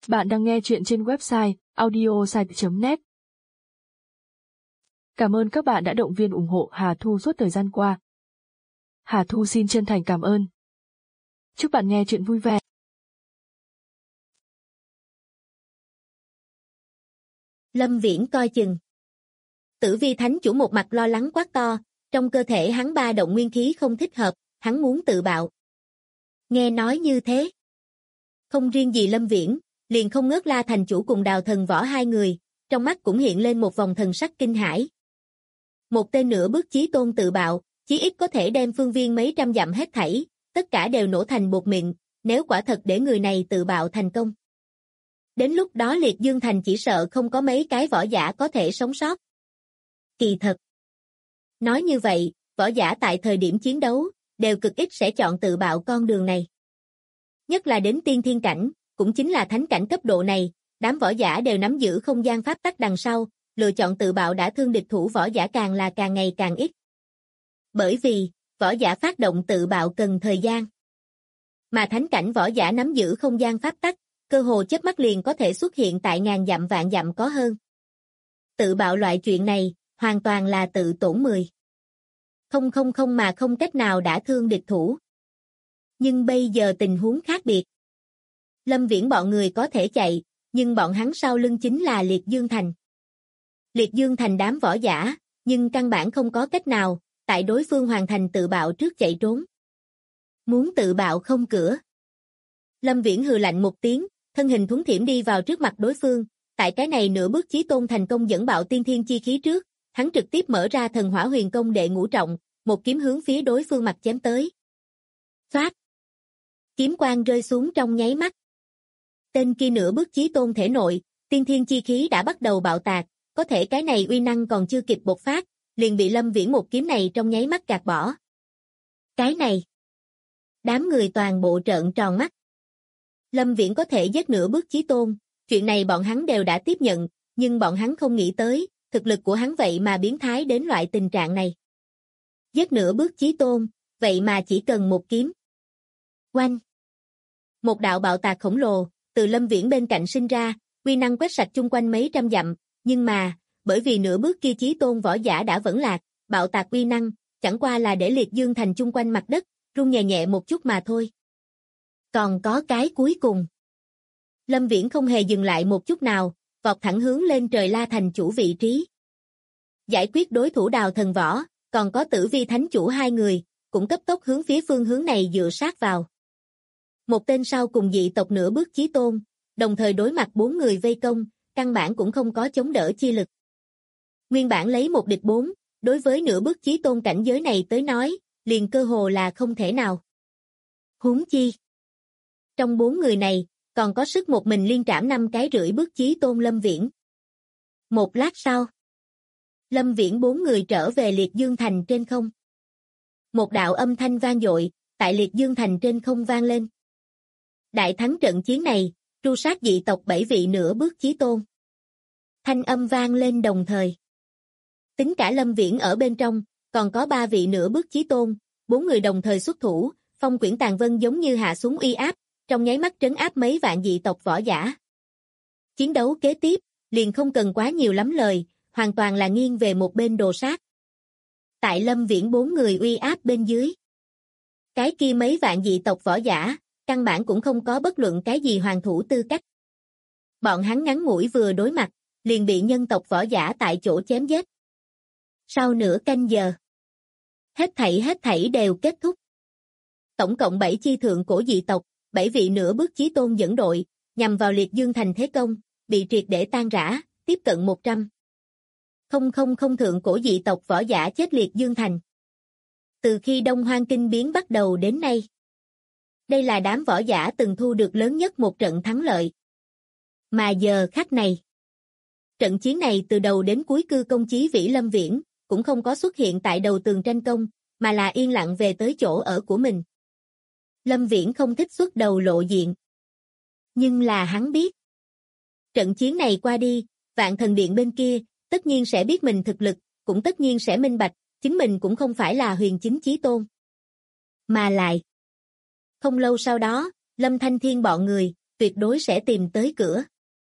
Bạn đang nghe chuyện trên website audiosite.net. Cảm ơn các bạn đã động viên ủng hộ Hà Thu suốt thời gian qua. Hà Thu xin chân thành cảm ơn. Chúc bạn nghe chuyện vui vẻ. Lâm Viễn coi chừng. Tử Vi Thánh Chủ một mặt lo lắng quát to, trong cơ thể hắn ba động nguyên khí không thích hợp, hắn muốn tự bạo. Nghe nói như thế, không riêng gì Lâm Viễn, liền không ngớt La Thành Chủ cùng Đào Thần Võ hai người, trong mắt cũng hiện lên một vòng thần sắc kinh hãi. Một tên nửa bước chí tôn tự bạo, chí ít có thể đem phương viên mấy trăm dặm hết thảy, tất cả đều nổ thành bột mịn, nếu quả thật để người này tự bạo thành công. Đến lúc đó Liệt Dương Thành chỉ sợ không có mấy cái võ giả có thể sống sót. Kỳ thật, nói như vậy, võ giả tại thời điểm chiến đấu, đều cực ít sẽ chọn tự bạo con đường này. Nhất là đến tiên thiên cảnh, cũng chính là thánh cảnh cấp độ này, đám võ giả đều nắm giữ không gian pháp tắc đằng sau, lựa chọn tự bạo đã thương địch thủ võ giả càng là càng ngày càng ít. Bởi vì, võ giả phát động tự bạo cần thời gian. Mà thánh cảnh võ giả nắm giữ không gian pháp tắc, cơ hồ chớp mắt liền có thể xuất hiện tại ngàn dặm vạn dặm có hơn. Tự bạo loại chuyện này, hoàn toàn là tự tổn 10. Không mà không cách nào đã thương địch thủ. Nhưng bây giờ tình huống khác biệt. Lâm Viễn bọn người có thể chạy, nhưng bọn hắn sau lưng chính là Liệt Dương Thành. Liệt Dương Thành đám võ giả, nhưng căn bản không có cách nào, tại đối phương hoàn thành tự bạo trước chạy trốn. Muốn tự bạo không cửa. Lâm Viễn hừ lạnh một tiếng, thân hình thuấn thiểm đi vào trước mặt đối phương, tại cái này nửa bước chí tôn thành công dẫn bạo tiên thiên chi khí trước, hắn trực tiếp mở ra thần hỏa huyền công đệ ngũ trọng, một kiếm hướng phía đối phương mặt chém tới. Phát! Kiếm quang rơi xuống trong nháy mắt. Tên kia nửa bước chí tôn thể nội, tiên thiên chi khí đã bắt đầu bạo tạc, có thể cái này uy năng còn chưa kịp bộc phát, liền bị Lâm Viễn một kiếm này trong nháy mắt gạt bỏ. Cái này! Đám người toàn bộ trợn tròn mắt. Lâm Viễn có thể giết nửa bước chí tôn, chuyện này bọn hắn đều đã tiếp nhận, nhưng bọn hắn không nghĩ tới, thực lực của hắn vậy mà biến thái đến loại tình trạng này. Giết nửa bước chí tôn, vậy mà chỉ cần một kiếm. Oanh! Một đạo bạo tạc khổng lồ, từ Lâm Viễn bên cạnh sinh ra, uy năng quét sạch chung quanh mấy trăm dặm, nhưng mà, bởi vì nửa bước kia chí tôn võ giả đã vẫn lạc, bạo tạc uy năng, chẳng qua là để Liệt Dương Thành chung quanh mặt đất, rung nhẹ nhẹ một chút mà thôi. Còn có cái cuối cùng. Lâm Viễn không hề dừng lại một chút nào, vọt thẳng hướng lên trời La Thành Chủ vị trí. Giải quyết đối thủ Đào Thần Võ, còn có Tử Vi Thánh Chủ hai người, cũng cấp tốc hướng phía phương hướng này dựa sát vào. Một tên sau cùng dị tộc nửa bước chí tôn, đồng thời đối mặt 4 người vây công, căn bản cũng không có chống đỡ chi lực. Nguyên bản lấy 1 địch 4, đối với nửa bước chí tôn cảnh giới này tới nói, liền cơ hồ là không thể nào. Huống chi. Trong 4 người này, còn có sức một mình liên trảm 5 cái rưỡi bước chí tôn Lâm Viễn. Một lát sau, Lâm Viễn 4 người trở về Liệt Dương Thành trên không. Một đạo âm thanh vang dội, tại Liệt Dương Thành trên không vang lên. Đại thắng trận chiến này, tru sát dị tộc 7 vị nửa bước chí tôn. Thanh âm vang lên đồng thời. Tính cả Lâm Viễn ở bên trong, còn có 3 vị nửa bước chí tôn, 4 người đồng thời xuất thủ, phong quyển tàn vân giống như hạ xuống uy áp, trong nháy mắt trấn áp mấy vạn dị tộc võ giả. Chiến đấu kế tiếp, liền không cần quá nhiều lắm lời, hoàn toàn là nghiêng về một bên đồ sát. Tại Lâm Viễn 4 người uy áp bên dưới. Cái kia mấy vạn dị tộc võ giả, căn bản cũng không có bất luận cái gì hoàn thủ tư cách. Bọn hắn ngắn ngủi vừa đối mặt, liền bị nhân tộc võ giả tại chỗ chém giết. Sau nửa canh giờ, hết thảy đều kết thúc. Tổng cộng 7 chi thượng cổ dị tộc, 7 vị nửa bước chí tôn dẫn đội, nhằm vào Liệt Dương Thành thế công, bị triệt để tan rã, tiếp cận 100. Không thượng cổ dị tộc võ giả chết Liệt Dương Thành. Từ khi Đông Hoang Kinh biến bắt đầu đến nay, đây là đám võ giả từng thu được lớn nhất một trận thắng lợi. Mà giờ khắc này, trận chiến này từ đầu đến cuối cư công chí vĩ Lâm Viễn, cũng không có xuất hiện tại đầu tường tranh công, mà là yên lặng về tới chỗ ở của mình. Lâm Viễn không thích xuất đầu lộ diện. Nhưng là hắn biết. Trận chiến này qua đi, Vạn Thần Điện bên kia, tất nhiên sẽ biết mình thực lực, cũng tất nhiên sẽ minh bạch, chính mình cũng không phải là huyền chính chí tôn. Mà lại. Không lâu sau đó, Lâm Thanh Thiên bọn người, tuyệt đối sẽ tìm tới cửa.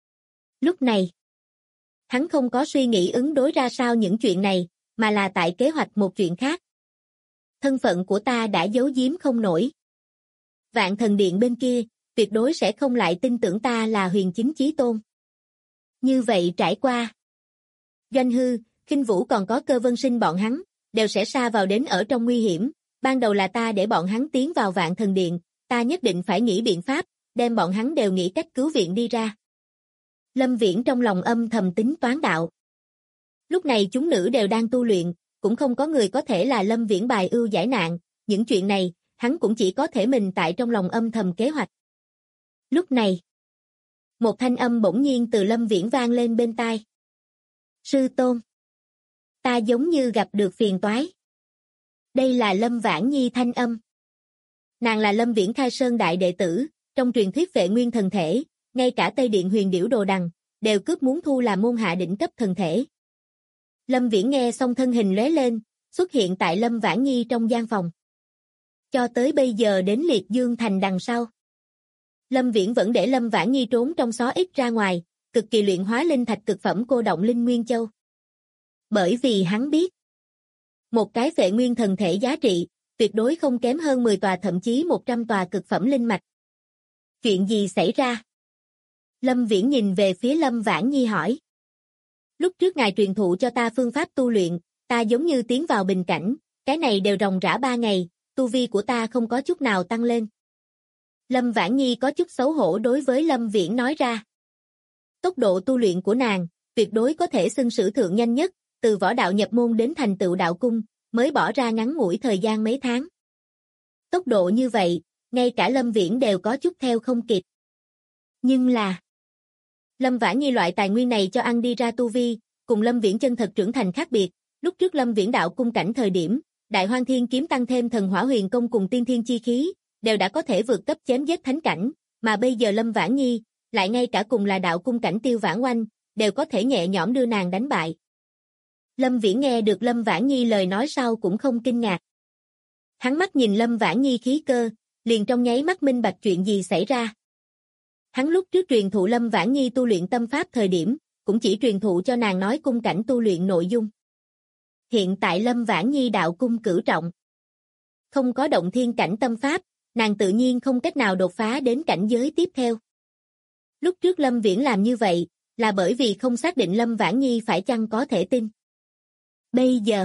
Lúc này, hắn không có suy nghĩ ứng đối ra sao những chuyện này, mà là tại kế hoạch một chuyện khác. Thân phận của ta đã giấu giếm không nổi. Vạn Thần Điện bên kia, tuyệt đối sẽ không lại tin tưởng ta là Huyền Chính Chí Tôn. Như vậy trải qua, Doanh Hư, Khinh Vũ còn có Cơ Vân Sinh bọn hắn, đều sẽ sa vào đến ở trong nguy hiểm. Ban đầu là ta để bọn hắn tiến vào Vạn Thần Điện, ta nhất định phải nghĩ biện pháp, đem bọn hắn đều nghĩ cách cứu viện đi ra. Lâm Viễn trong lòng âm thầm tính toán đạo. Lúc này chúng nữ đều đang tu luyện, cũng không có người có thể là Lâm Viễn bài ưu giải nạn, những chuyện này, hắn cũng chỉ có thể mình tại trong lòng âm thầm kế hoạch. Lúc này, một thanh âm bỗng nhiên từ Lâm Viễn vang lên bên tai. Sư Tôn, ta giống như gặp được phiền toái. Đây là Lâm Vãn Nhi thanh âm. Nàng là Lâm Viễn Khai Sơn đại đệ tử, trong truyền thuyết Vệ Nguyên thần thể, ngay cả Tây Điện Huyền Điểu Đồ Đằng, đều cướp muốn thu làm môn hạ đỉnh cấp thần thể. Lâm Viễn nghe xong thân hình lóe lên, xuất hiện tại Lâm Vãn Nhi trong gian phòng. Cho tới bây giờ đến Liệt Dương Thành đằng sau. Lâm Viễn vẫn để Lâm Vãn Nhi trốn trong xó ít ra ngoài, cực kỳ luyện hóa linh thạch cực phẩm cô động linh nguyên châu. Bởi vì hắn biết, một cái Vệ Nguyên thần thể giá trị, tuyệt đối không kém hơn 10 tòa thậm chí 100 tòa cực phẩm linh mạch. Chuyện gì xảy ra? Lâm Viễn nhìn về phía Lâm Vãn Nhi hỏi. Lúc trước ngài truyền thụ cho ta phương pháp tu luyện, ta giống như tiến vào bình cảnh, cái này đều ròng rã 3 ngày, tu vi của ta không có chút nào tăng lên. Lâm Vãn Nhi có chút xấu hổ đối với Lâm Viễn nói ra. Tốc độ tu luyện của nàng, tuyệt đối có thể xưng sử thượng nhanh nhất, từ võ đạo nhập môn đến thành tựu đạo cung, mới bỏ ra ngắn ngủi thời gian mấy tháng. Tốc độ như vậy, ngay cả Lâm Viễn đều có chút theo không kịp. Nhưng là, Lâm Vãn Nhi loại tài nguyên này cho ăn đi ra tu vi, cùng Lâm Viễn chân thật trưởng thành khác biệt. Lúc trước Lâm Viễn đạo cung cảnh thời điểm, Đại Hoang Thiên kiếm tăng thêm Thần Hỏa Huyền công cùng Tiên Thiên chi khí, đều đã có thể vượt cấp chém giết thánh cảnh, mà bây giờ Lâm Vãn Nhi, lại ngay cả cùng là đạo cung cảnh Tiêu Vãn Oanh, đều có thể nhẹ nhõm đưa nàng đánh bại. Lâm Viễn nghe được Lâm Vãn Nhi lời nói sau cũng không kinh ngạc. Hắn mắt nhìn Lâm Vãn Nhi khí cơ, liền trong nháy mắt minh bạch chuyện gì xảy ra. Hắn lúc trước truyền thụ Lâm Vãn Nhi tu luyện tâm pháp thời điểm, cũng chỉ truyền thụ cho nàng nói cung cảnh tu luyện nội dung. Hiện tại Lâm Vãn Nhi đạo cung cửu trọng. Không có động thiên cảnh tâm pháp, nàng tự nhiên không cách nào đột phá đến cảnh giới tiếp theo. Lúc trước Lâm Viễn làm như vậy, là bởi vì không xác định Lâm Vãn Nhi phải chăng có thể tin. Bây giờ,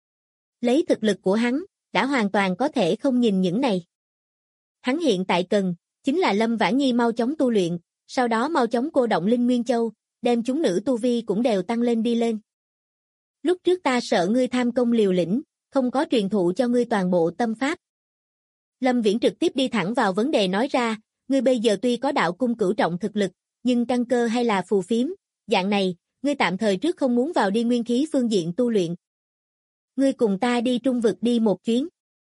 lấy thực lực của hắn, đã hoàn toàn có thể không nhìn những này. Hắn hiện tại cần, chính là Lâm Vãn Nhi mau chóng tu luyện, sau đó mau chóng cô động linh nguyên châu, đem chúng nữ tu vi cũng đều tăng lên đi lên. Lúc trước ta sợ ngươi tham công liều lĩnh, không có truyền thụ cho ngươi toàn bộ tâm pháp. Lâm Viễn trực tiếp đi thẳng vào vấn đề nói ra, ngươi bây giờ tuy có đạo cung cửu trọng thực lực, nhưng căn cơ hay là phù phiếm, dạng này, ngươi tạm thời trước không muốn vào đi nguyên khí phương diện tu luyện. Ngươi cùng ta đi trung vực đi một chuyến.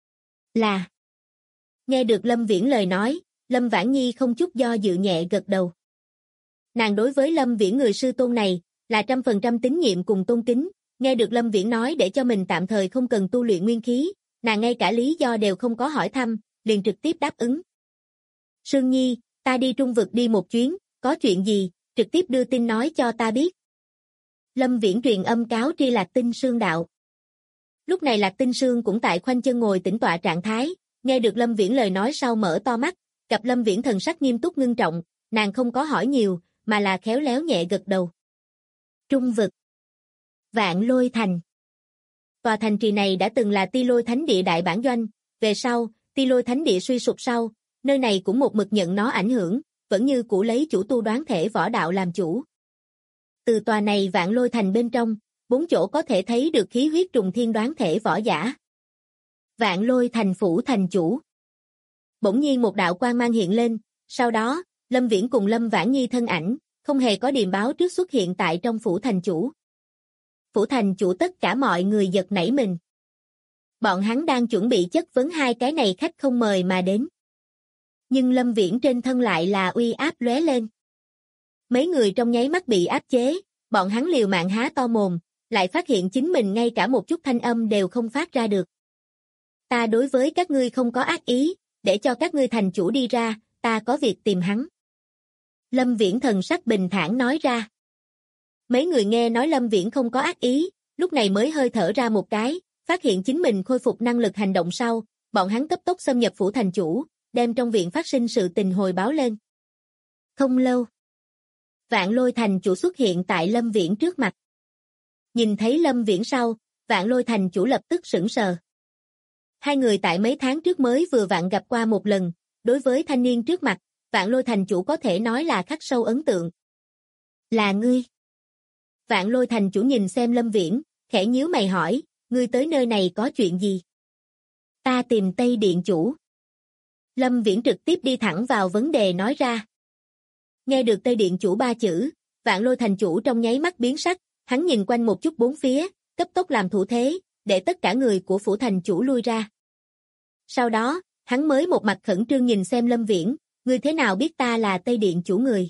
Là. Nghe được Lâm Viễn lời nói, Lâm Vãn Nhi không chút do dự nhẹ gật đầu. Nàng đối với Lâm Viễn người sư tôn này, là 100% tín nhiệm cùng tôn kính, nghe được Lâm Viễn nói để cho mình tạm thời không cần tu luyện nguyên khí, nàng ngay cả lý do đều không có hỏi thăm, liền trực tiếp đáp ứng. Sương Nhi, ta đi trung vực đi một chuyến, có chuyện gì, trực tiếp đưa tin nói cho ta biết. Lâm Viễn truyền âm cáo tri Lạc Tinh Sương đạo. Lúc này Lạc Tinh Sương cũng tại khoanh chân ngồi tĩnh tọa trạng thái, nghe được Lâm Viễn lời nói sau mở to mắt, gặp Lâm Viễn thần sắc nghiêm túc ngưng trọng, nàng không có hỏi nhiều, mà là khéo léo nhẹ gật đầu. Trung vực. Vạn Lôi Thành. Tòa thành trì này đã từng là Ti Lôi Thánh Địa đại bản doanh, về sau, Ti Lôi Thánh Địa suy sụp sau, nơi này cũng một mực nhận nó ảnh hưởng, vẫn như cũ lấy chủ tu đoán thể võ đạo làm chủ. Từ tòa này Vạn Lôi Thành bên trong, 4 chỗ có thể thấy được khí huyết trùng thiên đoán thể võ giả. Vạn Lôi Thành phủ thành chủ. Bỗng nhiên một đạo quang mang hiện lên, sau đó, Lâm Viễn cùng Lâm Vãn Nhi thân ảnh, không hề có điềm báo trước xuất hiện tại trong phủ thành chủ. Phủ thành chủ tất cả mọi người giật nảy mình. Bọn hắn đang chuẩn bị chất vấn hai cái này khách không mời mà đến. Nhưng Lâm Viễn trên thân lại là uy áp lóe lên. Mấy người trong nháy mắt bị áp chế, bọn hắn liều mạng há to mồm, lại phát hiện chính mình ngay cả một chút thanh âm đều không phát ra được. Ta đối với các ngươi không có ác ý, để cho các ngươi thành chủ đi ra, ta có việc tìm hắn. Lâm Viễn thần sắc bình thản nói ra. Mấy người nghe nói Lâm Viễn không có ác ý, lúc này mới hơi thở ra một cái, phát hiện chính mình khôi phục năng lực hành động sau, bọn hắn cấp tốc xâm nhập phủ thành chủ, đem trong viện phát sinh sự tình hồi báo lên. Không lâu, Vạn Lôi thành chủ xuất hiện tại Lâm Viễn trước mặt. Nhìn thấy Lâm Viễn sau, Vạn Lôi thành chủ lập tức sững sờ. Hai người tại mấy tháng trước mới vừa vặn gặp qua một lần, đối với thanh niên trước mặt, Vạn Lôi thành chủ có thể nói là khắc sâu ấn tượng. Là ngươi? Vạn Lôi thành chủ nhìn xem Lâm Viễn, khẽ nhíu mày hỏi, ngươi tới nơi này có chuyện gì? Ta tìm Tây Điện chủ. Lâm Viễn trực tiếp đi thẳng vào vấn đề nói ra. Nghe được Tây Điện chủ ba chữ, Vạn Lôi thành chủ trong nháy mắt biến sắc, hắn nhìn quanh một chút bốn phía, cấp tốc làm thủ thế, để tất cả người của phủ thành chủ lui ra. Sau đó, hắn mới một mặt khẩn trương nhìn xem Lâm Viễn, ngươi thế nào biết ta là Tây Điện chủ người?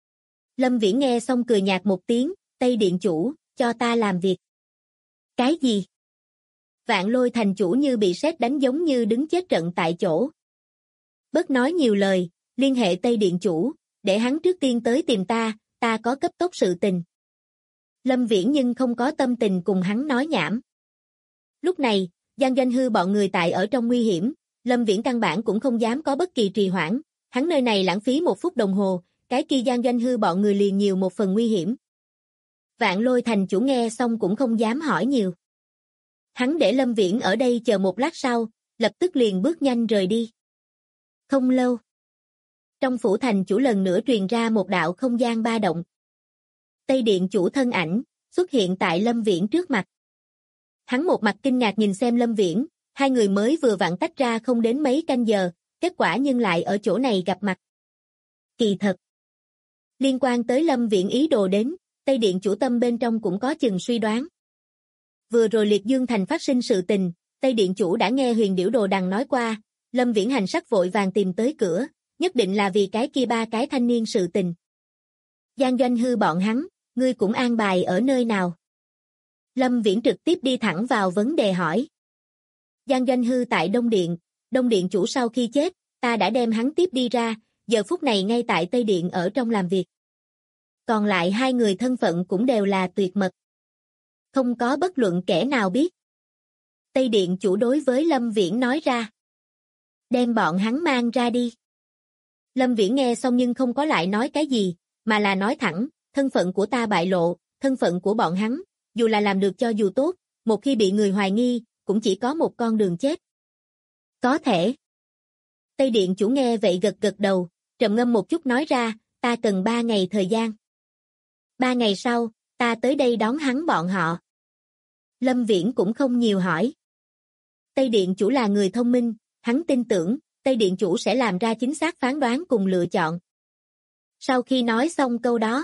Lâm Viễn nghe xong cười nhạt một tiếng, Tây Điện chủ, cho ta làm việc. Cái gì? Vạn Lôi thành chủ như bị sét đánh giống như đứng chết trận tại chỗ. Bớt nói nhiều lời, liên hệ Tây Điện chủ, để hắn trước tiên tới tìm ta có cấp tốc sự tình. Lâm Viễn nhưng không có tâm tình cùng hắn nói nhảm. Lúc này, Giang Doanh Hư bọn người tại ở trong nguy hiểm, Lâm Viễn căn bản cũng không dám có bất kỳ trì hoãn, hắn nơi này lãng phí 1 phút đồng hồ, cái kia Giang Doanh Hư bọn người liền nhiều một phần nguy hiểm. Vạn Lôi thành chủ nghe xong cũng không dám hỏi nhiều. Hắn để Lâm Viễn ở đây chờ một lát sau, lập tức liền bước nhanh rời đi. Không lâu, trong phủ thành chủ lần nữa truyền ra một đạo không gian ba động. Tây Điện chủ thân ảnh xuất hiện tại Lâm Viễn trước mặt. Hắn một mặt kinh ngạc nhìn xem Lâm Viễn, hai người mới vừa vặn tách ra không đến mấy canh giờ, kết quả nhưng lại ở chỗ này gặp mặt. Kỳ thật, liên quan tới Lâm Viễn ý đồ đến, Tây Điện chủ tâm bên trong cũng có chừng suy đoán. Vừa rồi Liệt Dương Thành phát sinh sự tình, Tây Điện chủ đã nghe Huyền Điểu Đồ Đằng nói qua, Lâm Viễn hành sắc vội vàng tìm tới cửa, nhất định là vì cái kia 3 cái thanh niên sự tình. Giang Doanh Hư bọn hắn, ngươi cũng an bài ở nơi nào? Lâm Viễn trực tiếp đi thẳng vào vấn đề hỏi. Giang Doanh Hư tại Đông Điện chủ sau khi chết, ta đã đem hắn tiếp đi ra, giờ phút này ngay tại Tây Điện ở trong làm việc. Còn lại 2 người thân phận cũng đều là tuyệt mật. Không có bất luận kẻ nào biết. Tây Điện chủ đối với Lâm Viễn nói ra. Đem bọn hắn mang ra đi. Lâm Viễn nghe xong nhưng không có lại nói cái gì, mà là nói thẳng, thân phận của ta bại lộ, thân phận của bọn hắn, dù là làm được cho dù tốt, một khi bị người hoài nghi, cũng chỉ có một con đường chết. Có thể. Tây Điện chủ nghe vậy gật gật đầu, trầm ngâm một chút nói ra, ta cần 3 ngày thời gian. 3 ngày sau, ta tới đây đón hắn bọn họ. Lâm Viễn cũng không nhiều hỏi. Tây Điện chủ là người thông minh, hắn tin tưởng, Tây Điện chủ sẽ làm ra chính xác phán đoán cùng lựa chọn. Sau khi nói xong câu đó,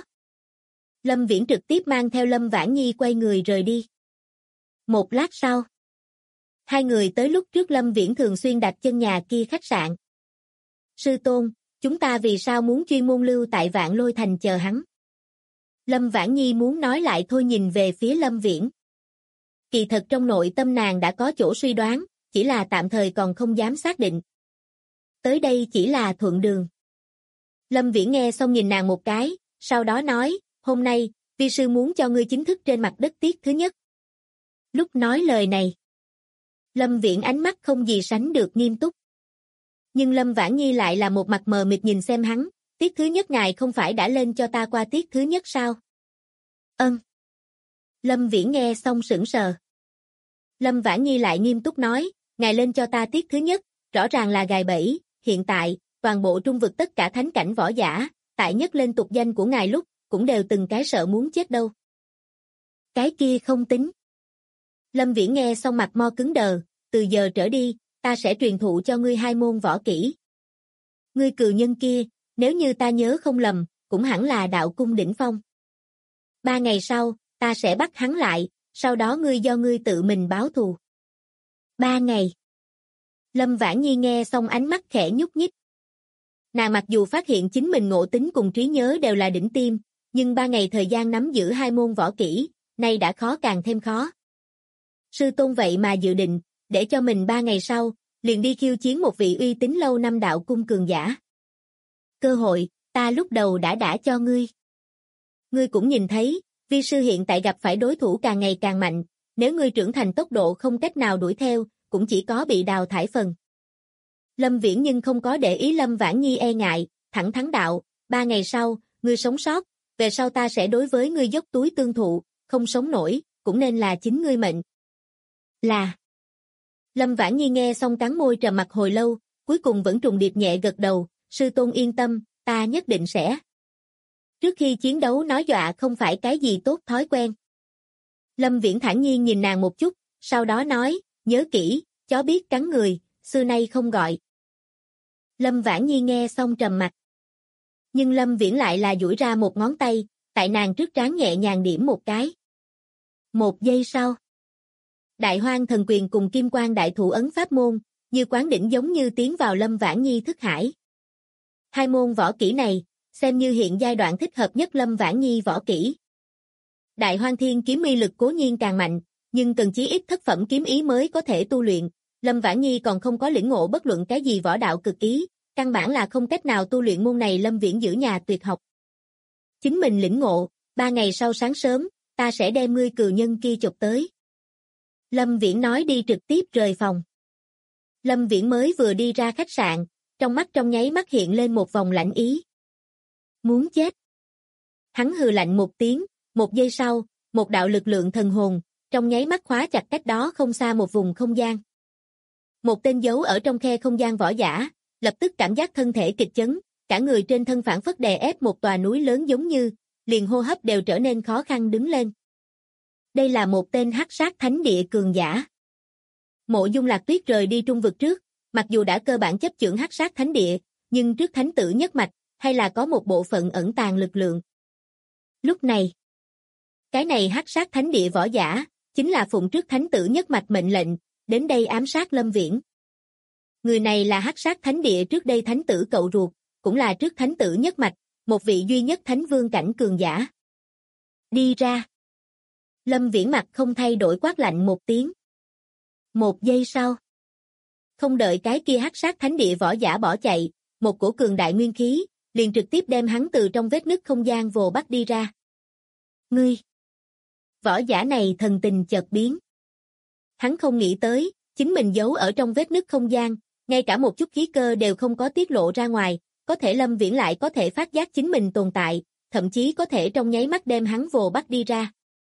Lâm Viễn trực tiếp mang theo Lâm Vãn Nhi quay người rời đi. Một lát sau, 2 người tới lúc trước Lâm Viễn thường xuyên đặt chân nhà kia khách sạn. Sư tôn, chúng ta vì sao muốn chuyên môn lưu tại Vạn Lôi thành chờ hắn? Lâm Vãn Nhi muốn nói lại thôi nhìn về phía Lâm Viễn. Kỳ thật trong nội tâm nàng đã có chỗ suy đoán, chỉ là tạm thời còn không dám xác định. Tới đây chỉ là thuận đường. Lâm Viễn nghe xong nhìn nàng một cái, sau đó nói, hôm nay, vi sư muốn cho ngươi chính thức trên mặt đất tiết thứ nhất. Lúc nói lời này, Lâm Viễn ánh mắt không gì sánh được nghiêm túc. Nhưng Lâm Vãn Nhi lại là một mặt mờ mịt nhìn xem hắn, tiết thứ nhất ngài không phải đã lên cho ta qua tiết thứ nhất sao? Lâm Viễn nghe xong sững sờ. Lâm Vãn Nhi lại nghiêm túc nói, ngài lên cho ta tiết thứ nhất, rõ ràng là gài bẫy, hiện tại, toàn bộ trung vực tất cả thánh cảnh võ giả, tại nhất lên tục danh của ngài lúc, cũng đều từng cái sợ muốn chết đâu. Cái kia không tính. Lâm Viễn nghe xong mặt mo cứng đờ, từ giờ trở đi, ta sẽ truyền thụ cho ngươi 2 môn võ kỹ. Ngươi cừu nhân kia, nếu như ta nhớ không lầm, cũng hẳn là đạo cung đỉnh phong. 3 ngày sau, ta sẽ bắt hắn lại, sau đó do ngươi tự mình báo thù. 3 ngày. Lâm Vãn Nhi nghe xong ánh mắt khẽ nhúc nhích. Nàng mặc dù phát hiện chính mình ngộ tính cùng trí nhớ đều là đỉnh tiêm, nhưng 3 ngày thời gian nắm giữ 2 môn võ kỹ, nay đã khó càng thêm khó. Sư tôn vậy mà dự định, để cho mình 3 ngày sau, liền đi khiêu chiến một vị uy tín lâu năm đạo cung cường giả. Cơ hội, Ta lúc đầu đã cho ngươi. Ngươi cũng nhìn thấy, vi sư hiện tại gặp phải đối thủ càng ngày càng mạnh, nếu ngươi trưởng thành tốc độ không cách nào đuổi theo, cũng chỉ có bị đào thải phần. Lâm Viễn nhưng không có để ý Lâm Vãn Nhi e ngại, thẳng thắn đạo, 3 ngày sau, ngươi sống sót, về sau ta sẽ đối với ngươi dốc túi tương thụ, không sống nổi, cũng nên là chính ngươi mệnh. Là. Lâm Vãn Nhi nghe xong cắn môi trầm mặc hồi lâu, cuối cùng vẫn trùng điệp nhẹ gật đầu, sư tôn yên tâm, ta nhất định sẽ. Trước khi chiến đấu nói dọa không phải cái gì tốt thói quen. Lâm Viễn thản nhiên nhìn nàng một chút, sau đó nói, nhớ kỹ, chó biết cắn người, xưa nay không gọi. Lâm Vãn Nhi nghe xong trầm mặt. Nhưng Lâm Viễn lại là duỗi ra một ngón tay, tại nàng trước trán nhẹ nhàng điểm một cái. 1 giây sau. Đại Hoang Thần Quyền cùng Kim Quang Đại Thủ ấn pháp môn, như quán đỉnh giống như tiến vào Lâm Vãn Nhi thức hải. 2 môn võ kỹ này, xem như hiện giai đoạn thích hợp nhất Lâm Vãn Nhi võ kỹ. Đại Hoang Thiên kiếm uy lực cố nhiên càng mạnh, nhưng cần chí ít thất phẩm kiếm ý mới có thể tu luyện. Lâm Vãn Nhi còn không có lĩnh ngộ bất luận cái gì võ đạo cực ý, căn bản là không cách nào tu luyện môn này. Lâm Viễn giữ nhà tuyệt học. Chính mình lĩnh ngộ, 3 ngày sau sáng sớm, ta sẽ đem ngươi cừu nhân kia chụp tới. Lâm Viễn nói đi trực tiếp rời phòng. Lâm Viễn mới vừa đi ra khách sạn, trong mắt trong nháy mắt hiện lên một vòng lạnh ý. Muốn chết. Hắn hừ lạnh một tiếng, 1 giây sau, một đạo lực lượng thần hồn, trong nháy mắt khóa chặt cách đó không xa một vùng không gian. Một tên giấu ở trong khe không gian võ giả, lập tức cảm giác thân thể kịch chấn, cả người trên thân phản phất đè ép một tòa núi lớn giống như, liền hô hấp đều trở nên khó khăn đứng lên. Đây là một tên hắc sát thánh địa cường giả. Mộ Dung Lạc Tuyết rời đi trung vực trước, mặc dù đã cơ bản chấp chưởng hắc sát thánh địa, nhưng trước thánh tử nhất mạch, hay là có một bộ phận ẩn tàng lực lượng. Lúc này, cái này hắc sát thánh địa võ giả, chính là phụng trước thánh tử nhất mạch mệnh lệnh, đến đây ám sát Lâm Viễn. Người này là hắc sát thánh địa trước đây thánh tử cậu ruột, cũng là trước thánh tử nhất mạch, một vị duy nhất thánh vương cảnh cường giả. Đi ra. Lâm Viễn mặt không thay đổi quát lạnh một tiếng. 1 giây sau. Không đợi cái kia hắc sát thánh địa võ giả bỏ chạy, một cổ cường đại nguyên khí, liền trực tiếp đem hắn từ trong vết nứt không gian vồ bắt đi ra. Ngươi! Võ giả này thần tình chợt biến. Hắn không nghĩ tới, chính mình giấu ở trong vết nứt không gian, ngay cả một chút khí cơ đều không có tiết lộ ra ngoài, có thể Lâm Viễn lại có thể phát giác chính mình tồn tại, thậm chí có thể trong nháy mắt đem hắn vồ bắt đi ra.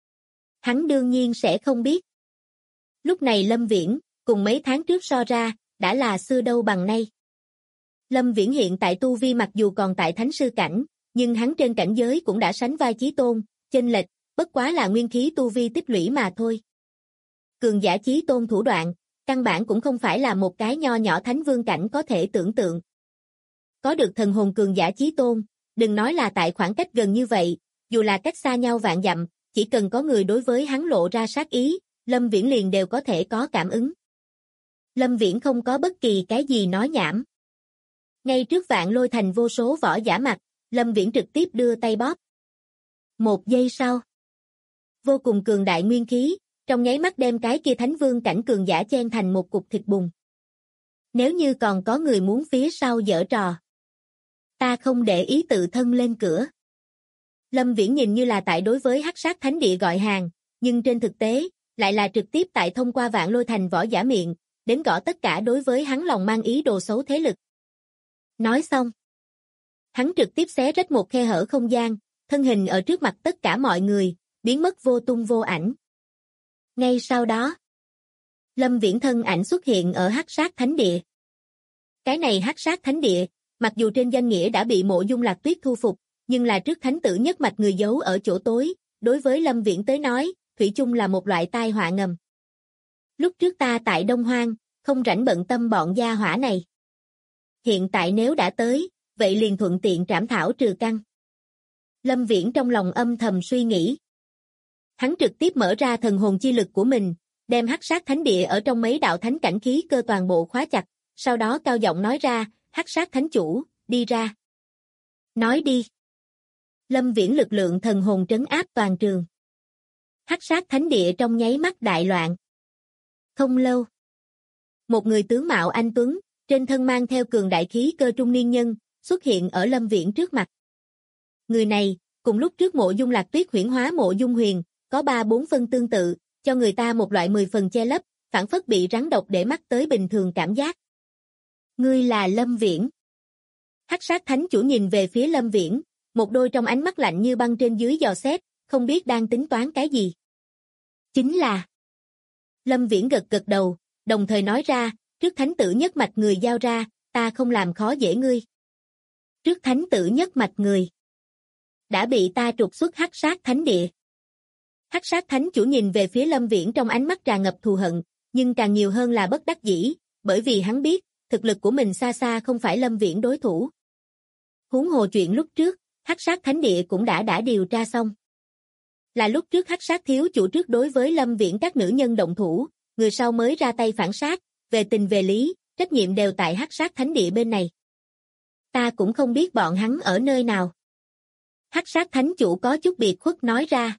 Hắn đương nhiên sẽ không biết. Lúc này Lâm Viễn, cùng mấy tháng trước so ra, đã là xưa đâu bằng nay. Lâm Viễn hiện tại tu vi mặc dù còn tại thánh sư cảnh, nhưng hắn trên cảnh giới cũng đã sánh vai chí tôn, chênh lệch, bất quá là nguyên khí tu vi tích lũy mà thôi. Cường giả chí tôn thủ đoạn, căn bản cũng không phải là một cái nho nhỏ thánh vương cảnh có thể tưởng tượng. Có được thần hồn cường giả chí tôn, đừng nói là tại khoảng cách gần như vậy, dù là cách xa nhau vạn dặm, chỉ cần có người đối với hắn lộ ra sát ý, Lâm Viễn liền đều có thể có cảm ứng. Lâm Viễn không có bất kỳ cái gì nói nhảm. Ngay trước Vạn Lôi Thành vô số võ giả mặt, Lâm Viễn trực tiếp đưa tay bóp. 1 giây sau. Vô cùng cường đại nguyên khí, trong nháy mắt đem cái kia thánh vương cảnh cường giả chen thành một cục thịt bùn. Nếu như còn có người muốn phía sau giở trò, ta không để ý tự thân lên cửa. Lâm Viễn nhìn như là tại đối với hắc sát thánh địa gọi hàng, nhưng trên thực tế, lại là trực tiếp tại thông qua Vạn Lôi Thành võ giả miệng, đến gõ tất cả đối với hắn lòng mang ý đồ xấu thế lực. Nói xong, hắn trực tiếp xé rách một khe hở không gian, thân hình ở trước mặt tất cả mọi người, biến mất vô tung vô ảnh. Ngay sau đó, Lâm Viễn thân ảnh xuất hiện ở hắc sát thánh địa. Cái này hắc sát thánh địa, mặc dù trên danh nghĩa đã bị Mộ Dung Lạc Tuyết thu phục, nhưng là trước thánh tử nhất mạch người giấu ở chỗ tối, đối với Lâm Viễn tới nói, thủy chung là một loại tai họa ngầm. Lúc trước ta tại Đông Hoang, không rảnh bận tâm bọn gia hỏa này. Hiện tại nếu đã tới, vậy liền thuận tiện trảm thảo trừ căn. Lâm Viễn trong lòng âm thầm suy nghĩ. Hắn trực tiếp mở ra thần hồn chi lực của mình, đem hắc sát thánh địa ở trong mấy đạo thánh cảnh khí cơ toàn bộ khóa chặt, sau đó cao giọng nói ra, hắc sát thánh chủ, đi ra. Nói đi. Lâm Viễn lực lượng thần hồn trấn áp toàn trường. Hắc sát thánh địa trong nháy mắt đại loạn. Không lâu, một người tướng mạo anh tuấn, trên thân mang theo cường đại khí cơ trung niên nhân, xuất hiện ở Lâm Viễn trước mặt. Người này, cùng lúc trước Mộ Dung Lạc Tuyết huyễn hóa Mộ Dung Huyền, có 3-4 phân tương tự, cho người ta một loại 10 phần che lấp, phản phất bị rắn độc để mắt tới bình thường cảm giác. Ngươi là Lâm Viễn. Hắc sát thánh chủ nhìn về phía Lâm Viễn, một đôi trong ánh mắt lạnh như băng trên dưới dò xét, không biết đang tính toán cái gì. Chính là. Lâm Viễn gật gật đầu, đồng thời nói ra, trước thánh tử nhất mạch người giao ra, ta không làm khó dễ ngươi. Trước thánh tử nhất mạch người. Đã bị ta trục xuất hắc sát thánh địa. Hắc sát thánh chủ nhìn về phía Lâm Viễn trong ánh mắt tràn ngập thù hận, nhưng càng nhiều hơn là bất đắc dĩ, bởi vì hắn biết, thực lực của mình xa xa không phải Lâm Viễn đối thủ. Huống hồ chuyện lúc trước, hắc sát thánh địa cũng đã điều tra xong. Là lúc trước hắc sát thiếu chủ trước đối với Lâm Viễn các nữ nhân động thủ, người sau mới ra tay phản sát, về tình về lý, trách nhiệm đều tại hắc sát thánh địa bên này. Ta cũng không biết bọn hắn ở nơi nào. Hắc sát thánh chủ có chút biệt khuất nói ra.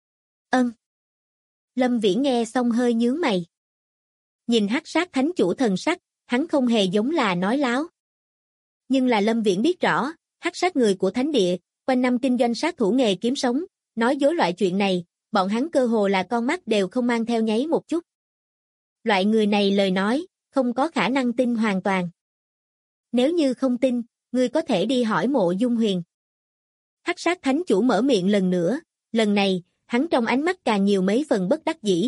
Lâm Viễn nghe xong hơi nhướng mày. Nhìn hắc sát thánh chủ thần sắc, hắn không hề giống là nói láo. Nhưng là Lâm Viễn biết rõ, hắc sát người của thánh địa, quanh năm kinh doanh sát thủ nghề kiếm sống, nói dối loại chuyện này, bọn hắn cơ hồ là con mắt đều không mang theo nháy một chút. Loại người này lời nói, không có khả năng tin hoàn toàn. Nếu như không tin, ngươi có thể đi hỏi Mộ Dung Huyền. Hắc sát thánh chủ mở miệng lần nữa, lần này, hắn trong ánh mắt càng nhiều mấy phần bất đắc dĩ.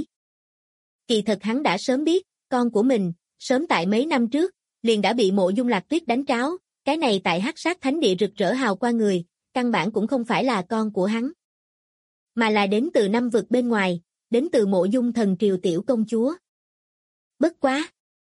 Kỳ thật hắn đã sớm biết, con của mình, sớm tại mấy năm trước, liền đã bị Mộ Dung Lạc Tuyết đánh tráo, cái này tại hắc sát thánh địa rực rỡ hào quang người, căn bản cũng không phải là con của hắn. Mà là đến từ năm vực bên ngoài, đến từ Mộ Dung thần triều tiểu công chúa. Bất quá.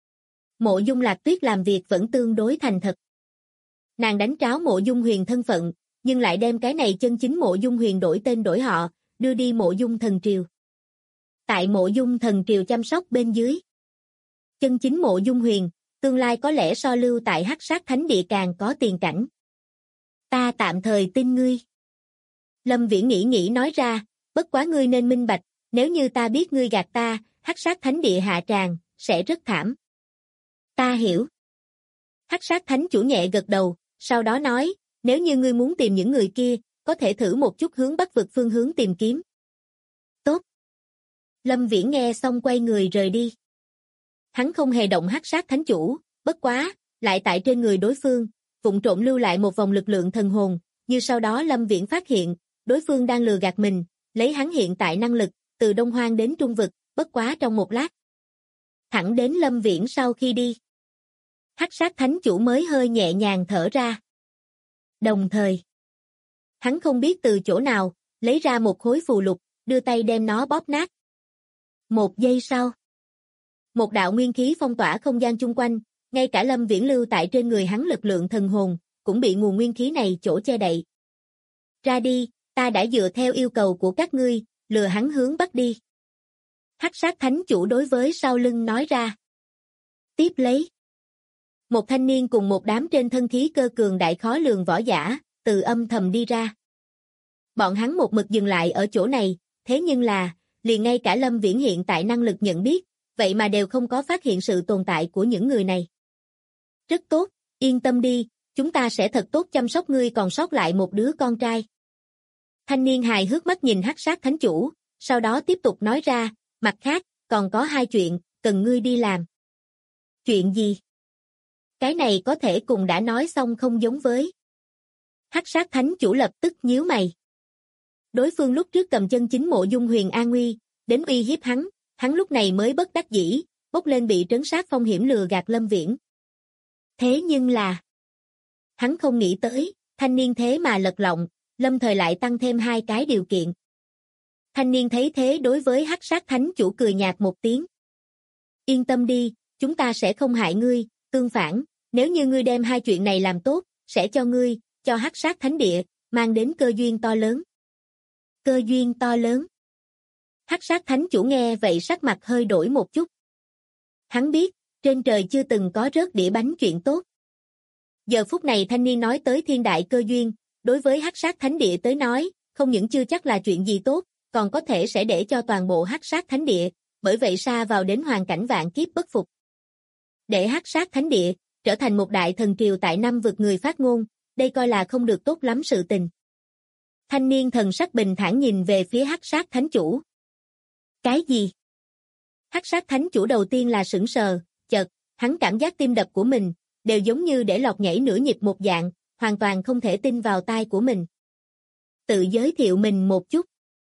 Mộ Dung Lạc Tuyết làm việc vẫn tương đối thành thật. Nàng đánh tráo Mộ Dung Huyền thân phận, nhưng lại đem cái này chân chính Mộ Dung Huyền đổi tên đổi họ, đưa đi Mộ Dung thần triều. Tại Mộ Dung thần triều chăm sóc bên dưới. Chân chính Mộ Dung Huyền, tương lai có lẽ so lưu tại hắc sát thánh địa càng có tiền cảnh. Ta tạm thời tin ngươi. Lâm Viễn nghĩ nói ra, bất quá ngươi nên minh bạch, nếu như ta biết ngươi gạt ta, hắc sát thánh địa hạ tràng, sẽ rất thảm. Ta hiểu. Hắc sát thánh chủ nhẹ gật đầu, sau đó nói, nếu như ngươi muốn tìm những người kia, có thể thử một chút hướng Bắc vực phương hướng tìm kiếm. Tốt. Lâm Viễn nghe xong quay người rời đi. Hắn không hề động hắc sát thánh chủ, bất quá, lại tại trên người đối phương, vụng trộm lưu lại một vòng lực lượng thần hồn, như sau đó Lâm Viễn phát hiện, đối phương đang lừa gạt mình, lấy hắn hiện tại năng lực, từ Đông Hoang đến Trung vực, bất quá trong một lát. Thẳng đến Lâm Viễn sau khi đi. Hắc sát thánh chủ mới hơi nhẹ nhàng thở ra. Đồng thời, hắn không biết từ chỗ nào, lấy ra một khối phù lục, đưa tay đem nó bóp nát. Một giây sau, một đạo nguyên khí phong tỏa không gian chung quanh, ngay cả Lâm Viễn lưu tại trên người hắn lực lượng thần hồn, cũng bị nguồn nguyên khí này chỗ che đậy. Ra đi, ta đã dựa theo yêu cầu của các ngươi, lừa hắn hướng Bắc đi. Hắc sát thánh chủ đối với sau lưng nói ra. Tiếp lấy. Một thanh niên cùng một đám trên thân khí cơ cường đại khó lường võ giả, từ âm thầm đi ra. Bọn hắn một mực dừng lại ở chỗ này, thế nhưng là, liền ngay cả Lâm Viễn hiện tại năng lực nhận biết, vậy mà đều không có phát hiện sự tồn tại của những người này. Rất tốt, yên tâm đi, chúng ta sẽ thật tốt chăm sóc ngươi còn sót lại một đứa con trai. Thanh niên hài hước mắt nhìn hắc sát thánh chủ, sau đó tiếp tục nói ra, mặt khác, còn có 2 chuyện, cần ngươi đi làm. Chuyện gì? Cái này có thể cùng đã nói xong không giống với. Hắc sát thánh chủ lập tức nhíu mày. Đối phương lúc trước cầm chân chính Mộ Dung Huyền an nguy, đến uy hiếp hắn lúc này mới bất đắc dĩ, bốc lên bị trấn sát phong hiểm lừa gạt Lâm Viễn. Thế nhưng là, hắn không nghĩ tới, thanh niên thế mà lật lọng, lâm thời lại tăng thêm 2 cái điều kiện. Thanh niên thấy thế đối với hắc sát thánh chủ cười nhạt một tiếng. Yên tâm đi, chúng ta sẽ không hại ngươi, tương phản, nếu như ngươi đem 2 chuyện này làm tốt, sẽ cho ngươi, cho hắc sát thánh địa, mang đến cơ duyên to lớn. Cơ duyên to lớn. Hắc sát thánh chủ nghe vậy sắc mặt hơi đổi một chút. Hắn biết, trên trời chưa từng có rớt đĩa bánh chuyện tốt. Giờ phút này thanh niên nói tới thiên đại cơ duyên, đối với hắc sát thánh địa tới nói, không những chưa chắc là chuyện gì tốt, còn có thể sẽ để cho toàn bộ hắc sát thánh địa, bởi vậy sa vào đến hoàn cảnh vạn kiếp bất phục. Để hắc sát thánh địa, trở thành một đại thần triều tại năm vực người phát ngôn, đây coi là không được tốt lắm sự tình. Thanh niên thần sắc bình thản nhìn về phía Hắc Sát Thánh Chủ. Cái gì? Hắc Sát Thánh Chủ đầu tiên là sững sờ, chợt, hắn cảm giác tim đập của mình, đều giống như để lọt nhảy nửa nhịp một dạng, hoàn toàn không thể tin vào tai của mình. Tự giới thiệu mình một chút.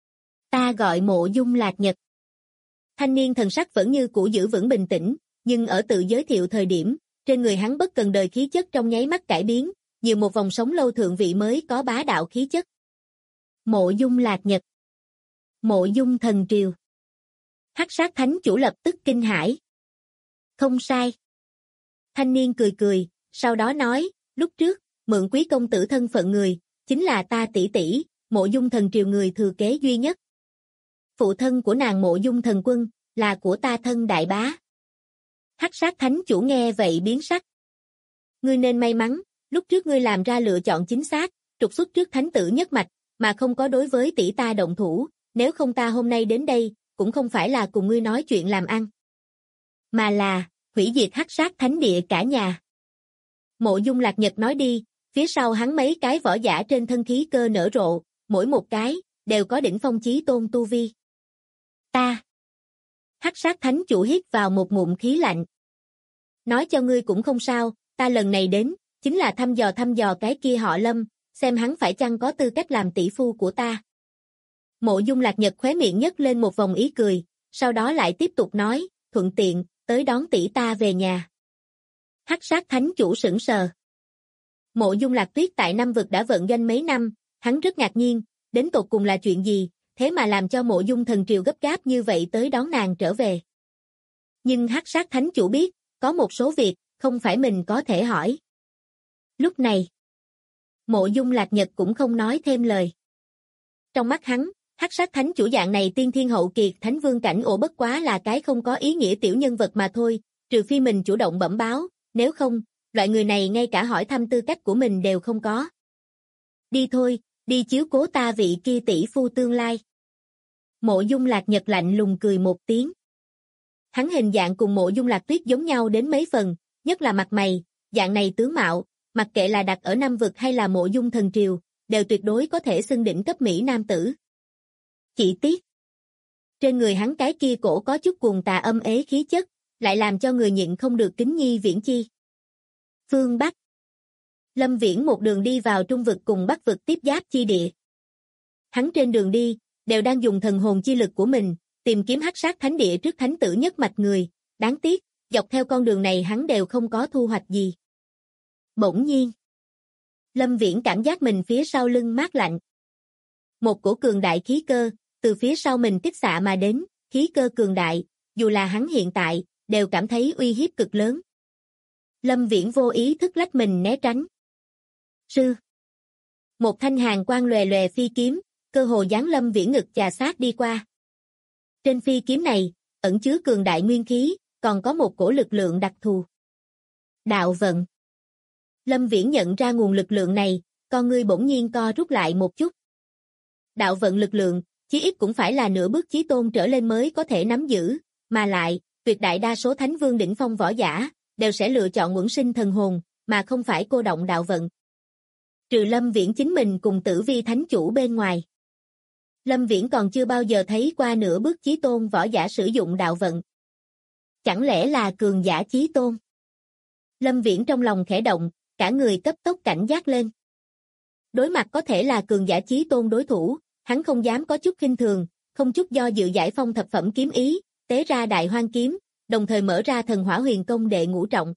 Ta gọi Mộ Dung Lạc Nhật. Thanh niên thần sắc vẫn như cũ giữ vững bình tĩnh, nhưng ở tự giới thiệu thời điểm, trên người hắn bất cần đời khí chất trong nháy mắt cải biến, nhiều một vòng sống lâu thượng vị mới có bá đạo khí chất. Mộ Dung Lạc Nhật. Mộ Dung Thần Triều. Hắc Sát Thánh Chủ lập tức kinh hãi. Không sai. Thanh niên cười cười, sau đó nói, lúc trước, mượn quý công tử thân phận người, chính là ta tỷ tỷ, Mộ Dung Thần Triều người thừa kế duy nhất. Phụ thân của nàng Mộ Dung Thần Quân, là của ta thân đại bá. Hắc Sát Thánh Chủ nghe vậy biến sắc. Ngươi nên may mắn, lúc trước ngươi làm ra lựa chọn chính xác, trục xuất trước thánh tử nhất mạch, mà không có đối với tỷ ta động thủ, nếu không ta hôm nay đến đây, cũng không phải là cùng ngươi nói chuyện làm ăn, mà là hủy diệt Hắc Sát Thánh Địa cả nhà. Mộ Dung Lạc Nhật nói đi, phía sau hắn mấy cái võ giả trên thân khí cơ nở rộ, mỗi một cái đều có đỉnh phong chí tôn tu vi. Ta. Hắc Sát Thánh Chủ hít vào một ngụm khí lạnh. Nói cho ngươi cũng không sao, ta lần này đến, chính là thăm dò cái kia họ Lâm, xem hắn phải chăng có tư cách làm tỷ phu của ta. Mộ Dung Lạc Nhật khóe miệng nhếch lên một vòng ý cười, sau đó lại tiếp tục nói, thuận tiện, tới đón tỷ ta về nhà. Hắc Sát Thánh Chủ sững sờ. Mộ Dung Lạc Tuyết tại Nam Vực đã vận doanh mấy năm, hắn rất ngạc nhiên, đến tột cùng là chuyện gì, thế mà làm cho Mộ Dung Thần Triều gấp gáp như vậy tới đón nàng trở về. Nhưng Hắc Sát Thánh Chủ biết, có một số việc, không phải mình có thể hỏi. Lúc này, Mộ Dung Lạc Nhật cũng không nói thêm lời. Trong mắt hắn, Hắc Sát Thánh Chủ dạng này tiên thiên hậu kiệt thánh vương cảnh ổ bất quá là cái không có ý nghĩa tiểu nhân vật mà thôi, trừ phi mình chủ động bẩm báo, nếu không, loại người này ngay cả hỏi thăm tư cách của mình đều không có. Đi thôi, đi chiếu cố ta vị kia tỷ phu tương lai. Mộ Dung Lạc Nhật lạnh lùng cười một tiếng. Hắn hình dạng cùng Mộ Dung Lạc Tuyết giống nhau đến mấy phần, nhất là mặt mày, dạng này tướng mạo, mặc kệ là đặt ở Nam Vực hay là Mộ Dung Thần Triều, đều tuyệt đối có thể xưng đỉnh cấp mỹ nam tử. Chỉ tiếc, trên người hắn cái kia cổ có chút cuồng tà âm ế khí chất, lại làm cho người nhịn không được kính nhi viễn chi. Phương Bắc. Lâm Viễn một đường đi vào Trung Vực cùng Bắc Vực tiếp giáp chi địa. Hắn trên đường đi, đều đang dùng thần hồn chi lực của mình, tìm kiếm Hắc Sát Thánh Địa trước thánh tử nhất mạch người, đáng tiếc, dọc theo con đường này hắn đều không có thu hoạch gì. Bỗng nhiên, Lâm Viễn cảm giác mình phía sau lưng mát lạnh. Một cổ cường đại khí cơ, từ phía sau mình kích xạ mà đến, khí cơ cường đại, dù là hắn hiện tại, đều cảm thấy uy hiếp cực lớn. Lâm Viễn vô ý thức lách mình né tránh. Sư. Một thanh hàn quang lòe lòe phi kiếm, cơ hồ giáng Lâm Viễn ngực chà sát đi qua. Trên phi kiếm này, ẩn chứa cường đại nguyên khí, còn có một cổ lực lượng đặc thù. Đạo vận. Lâm Viễn nhận ra nguồn lực lượng này, con ngươi bỗng nhiên co rút lại một chút. Đạo vận lực lượng, chí ít cũng phải là nửa bước chí tôn trở lên mới có thể nắm giữ, mà lại, tuyệt đại đa số thánh vương đỉnh phong võ giả, đều sẽ lựa chọn uẩn sinh thần hồn, mà không phải cô động đạo vận. Trừ Lâm Viễn chính mình cùng Tử Vi Thánh Chủ bên ngoài. Lâm Viễn còn chưa bao giờ thấy qua nửa bước chí tôn võ giả sử dụng đạo vận. Chẳng lẽ là cường giả chí tôn? Lâm Viễn trong lòng khẽ động, cả người cấp tốc cảnh giác lên. Đối mặt có thể là cường giả chí tôn đối thủ, hắn không dám có chút khinh thường, không chút do dự giải phong thập phẩm kiếm ý, tế ra Đại Hoang kiếm, đồng thời mở ra Thần Hỏa Huyền Công đệ ngũ trọng.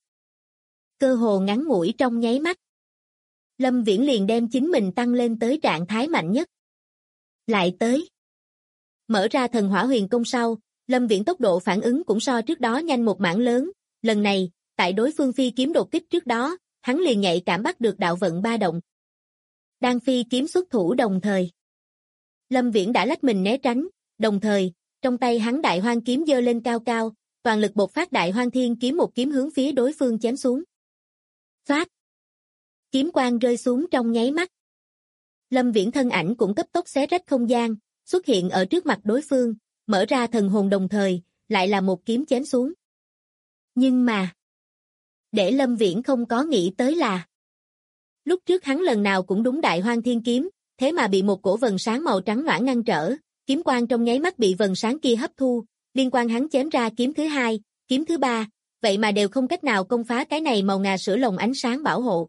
Cơ hồ ngắn ngủi trong nháy mắt, Lâm Viễn liền đem chính mình tăng lên tới trạng thái mạnh nhất. Lại tới. Mở ra Thần Hỏa Huyền Công sau, Lâm Viễn tốc độ phản ứng cũng so trước đó nhanh một mảng lớn, lần này, tại đối phương phi kiếm đột kích trước đó, hắn liền nhạy cảm bắt được đạo vận ba động. Đang phi kiếm xuất thủ đồng thời. Lâm Viễn đã lách mình né tránh, đồng thời, trong tay hắn Đại Hoang kiếm giơ lên cao cao, toàn lực bộc phát Đại Hoang Thiên kiếm một kiếm hướng phía đối phương chém xuống. Phát. Kiếm quang rơi xuống trong nháy mắt. Lâm Viễn thân ảnh cũng cấp tốc xé rách không gian, xuất hiện ở trước mặt đối phương, mở ra thần hồn đồng thời, lại là một kiếm chém xuống. Nhưng mà, để Lâm Viễn không có nghĩ tới là, lúc trước hắn lần nào cũng đúng Đại Hoang Thiên kiếm, thế mà bị một cổ vầng sáng màu trắng loãng ngăn trở, kiếm quang trong nháy mắt bị vầng sáng kia hấp thu, liên quan hắn chém ra kiếm thứ hai, kiếm thứ ba, vậy mà đều không cách nào công phá cái này màu ngà sữa lồng ánh sáng bảo hộ.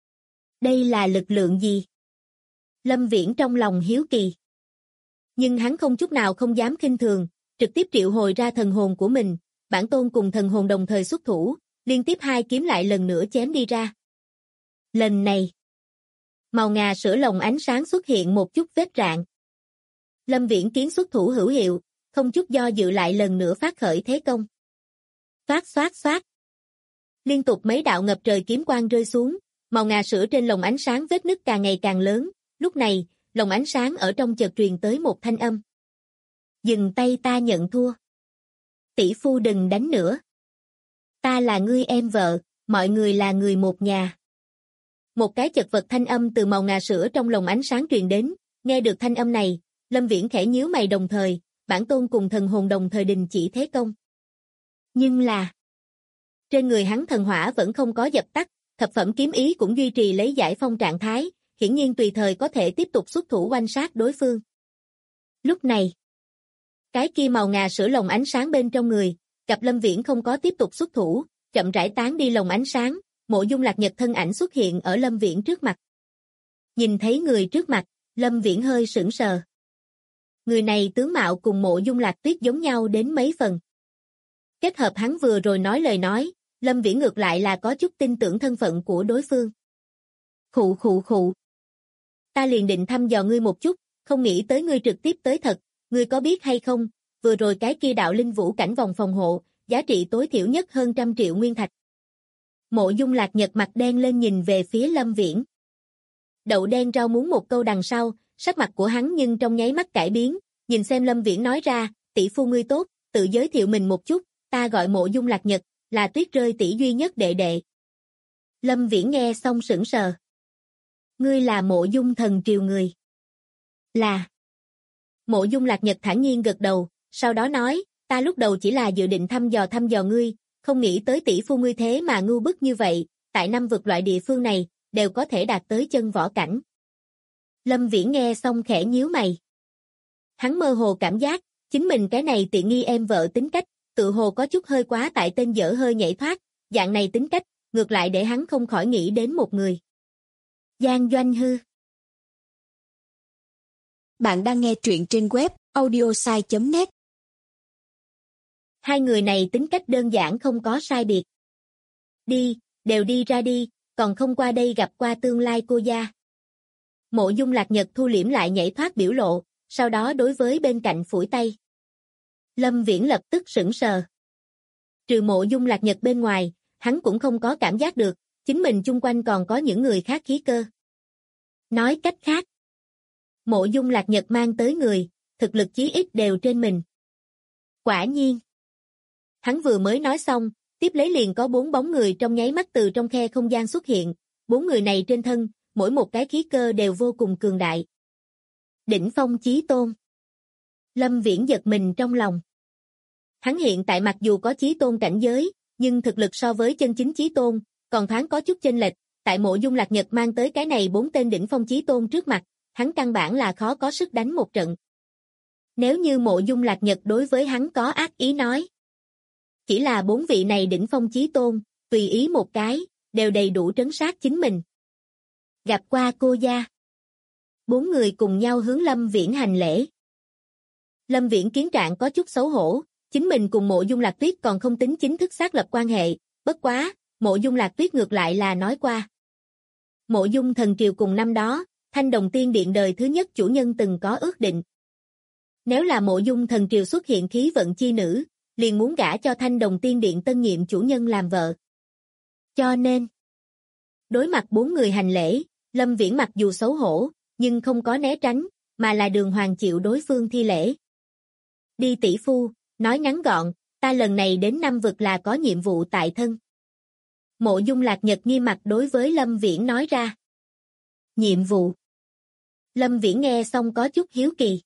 Đây là lực lượng gì? Lâm Viễn trong lòng hiếu kỳ. Nhưng hắn không chút nào không dám khinh thường, trực tiếp triệu hồi ra thần hồn của mình, bản tôn cùng thần hồn đồng thời xuất thủ, liên tiếp hai kiếm lại lần nữa chém đi ra. Lần này, màu ngà sữa lồng ánh sáng xuất hiện một chút vết rạn. Lâm Viễn kiến xuất thủ hữu hiệu, không chút do dự lại lần nữa phát khởi thế công. Xoát xoát xoát. Liên tục mấy đạo ngập trời kiếm quang rơi xuống, màu ngà sữa trên lồng ánh sáng vết nứt càng ngày càng lớn, lúc này, lồng ánh sáng ở trong chợt truyền tới một thanh âm. Dừng tay, ta nhận thua. Tỷ phu đừng đánh nữa. Ta là ngươi em vợ, mọi người là người một nhà. Một cái chật vật thanh âm từ màu ngà sữa trong lồng ánh sáng truyền đến, nghe được thanh âm này, Lâm Viễn khẽ nhíu mày đồng thời, bản tôn cùng thần hồn đồng thời đình chỉ thế công. Nhưng là, trên người hắn thần hỏa vẫn không có dập tắt, thập phẩm kiếm ý cũng duy trì lấy giải phong trạng thái, hiển nhiên tùy thời có thể tiếp tục xuất thủ oanh sát đối phương. Lúc này, cái kia màu ngà sữa lồng ánh sáng bên trong người, gặp Lâm Viễn không có tiếp tục xuất thủ, chậm rãi tán đi lồng ánh sáng, Mộ Dung Lạc Nhật thân ảnh xuất hiện ở Lâm Viễn trước mặt. Nhìn thấy người trước mặt, Lâm Viễn hơi sững sờ. Người này tướng mạo cùng Mộ Dung Lạc Tuyết giống nhau đến mấy phần. Kết hợp hắn vừa rồi nói lời nói, Lâm Viễn ngược lại là có chút tin tưởng thân phận của đối phương. Khụ khụ khụ. Ta liền định thăm dò ngươi một chút, không nghĩ tới ngươi trực tiếp tới thật, ngươi có biết hay không, vừa rồi cái kia đạo linh vũ cảnh vòng phòng hộ, giá trị tối thiểu nhất hơn 100 triệu nguyên thạch. Mộ Dung Lạc Nhật mặt đen lên nhìn về phía Lâm Viễn. Đậu đen rau muống một câu đằng sau, sắc mặt của hắn nhưng trong nháy mắt cải biến, nhìn xem Lâm Viễn nói ra, tỷ phu ngươi tốt, tự giới thiệu mình một chút, ta gọi Mộ Dung Lạc Nhật, là Tuyết Rơi tỷ duy nhất đệ đệ. Lâm Viễn nghe xong sững sờ. Ngươi là Mộ Dung thần triều người. Là. Mộ Dung Lạc Nhật thản nhiên gật đầu, sau đó nói, ta lúc đầu chỉ là dự định thăm dò ngươi, không nghĩ tới tỷ phu ngươi thế mà ngu bức như vậy, tại năm vực loại địa phương này, đều có thể đạt tới chân võ cảnh. Lâm Viễn nghe xong khẽ nhíu mày. Hắn mơ hồ cảm giác, chính mình cái này tiện nghi em vợ tính cách, tự hồ có chút hơi quá tại tên dở hơi nhảy thoát, dạng này tính cách, ngược lại để hắn không khỏi nghĩ đến một người. Giang Doanh Hư. Bạn đang nghe truyện trên web audiosai.net. Hai người này tính cách đơn giản không có sai biệt. Đi, đều đi ra đi, còn không qua đây gặp qua tương lai cô gia. Mộ Dung Lạc Nhật thu liễm lại nhảy thoát biểu lộ, sau đó đối với bên cạnh phủi tay. Lâm Viễn lập tức sững sờ. Trừ Mộ Dung Lạc Nhật bên ngoài, hắn cũng không có cảm giác được, chính mình chung quanh còn có những người khác khí cơ. Nói cách khác, Mộ Dung Lạc Nhật mang tới người, thực lực chí ít đều trên mình. Quả nhiên. Hắn vừa mới nói xong, tiếp lấy liền có 4 bóng người trong nháy mắt từ trong khe không gian xuất hiện, 4 người này trên thân, mỗi một cái khí cơ đều vô cùng cường đại. Đỉnh phong chí tôn. Lâm Viễn giật mình trong lòng. Hắn hiện tại mặc dù có chí tôn cảnh giới, nhưng thực lực so với chân chính chí tôn, còn thoáng có chút chênh lệch, tại Mộ Dung Lạc Nhật mang tới cái này 4 tên đỉnh phong chí tôn trước mặt, hắn căn bản là khó có sức đánh một trận. Nếu như Mộ Dung Lạc Nhật đối với hắn có ác ý nói, chỉ là 4 vị này đỉnh phong chí tôn, tùy ý một cái, đều đầy đủ trấn sát chính mình. Gặp qua cô gia. 4 người cùng nhau hướng Lâm Viễn hành lễ. Lâm Viễn kiến trạng có chút xấu hổ, chính mình cùng Mộ Dung Lạc Tuyết còn không tính chính thức xác lập quan hệ, bất quá, Mộ Dung Lạc Tuyết ngược lại là nói qua. Mộ Dung thần triều cùng năm đó, Thanh Đồng Tiên Điện đời thứ nhất chủ nhân từng có ước định. Nếu là Mộ Dung thần triều xuất hiện khí vận chi nữ, liền muốn gả cho Thanh Đồng Tiên Điện tân nhiệm chủ nhân làm vợ. Cho nên, đối mặt 4 người hành lễ, Lâm Viễn mặc dù xấu hổ, nhưng không có né tránh, mà là đường hoàng chịu đối phương thi lễ. Đi tỷ phu, nói ngắn gọn, ta lần này đến Nam vực là có nhiệm vụ tại thân. Mộ Dung Lạc Nhật nghiêm mặt đối với Lâm Viễn nói ra. Nhiệm vụ. Lâm Viễn nghe xong có chút hiếu kỳ.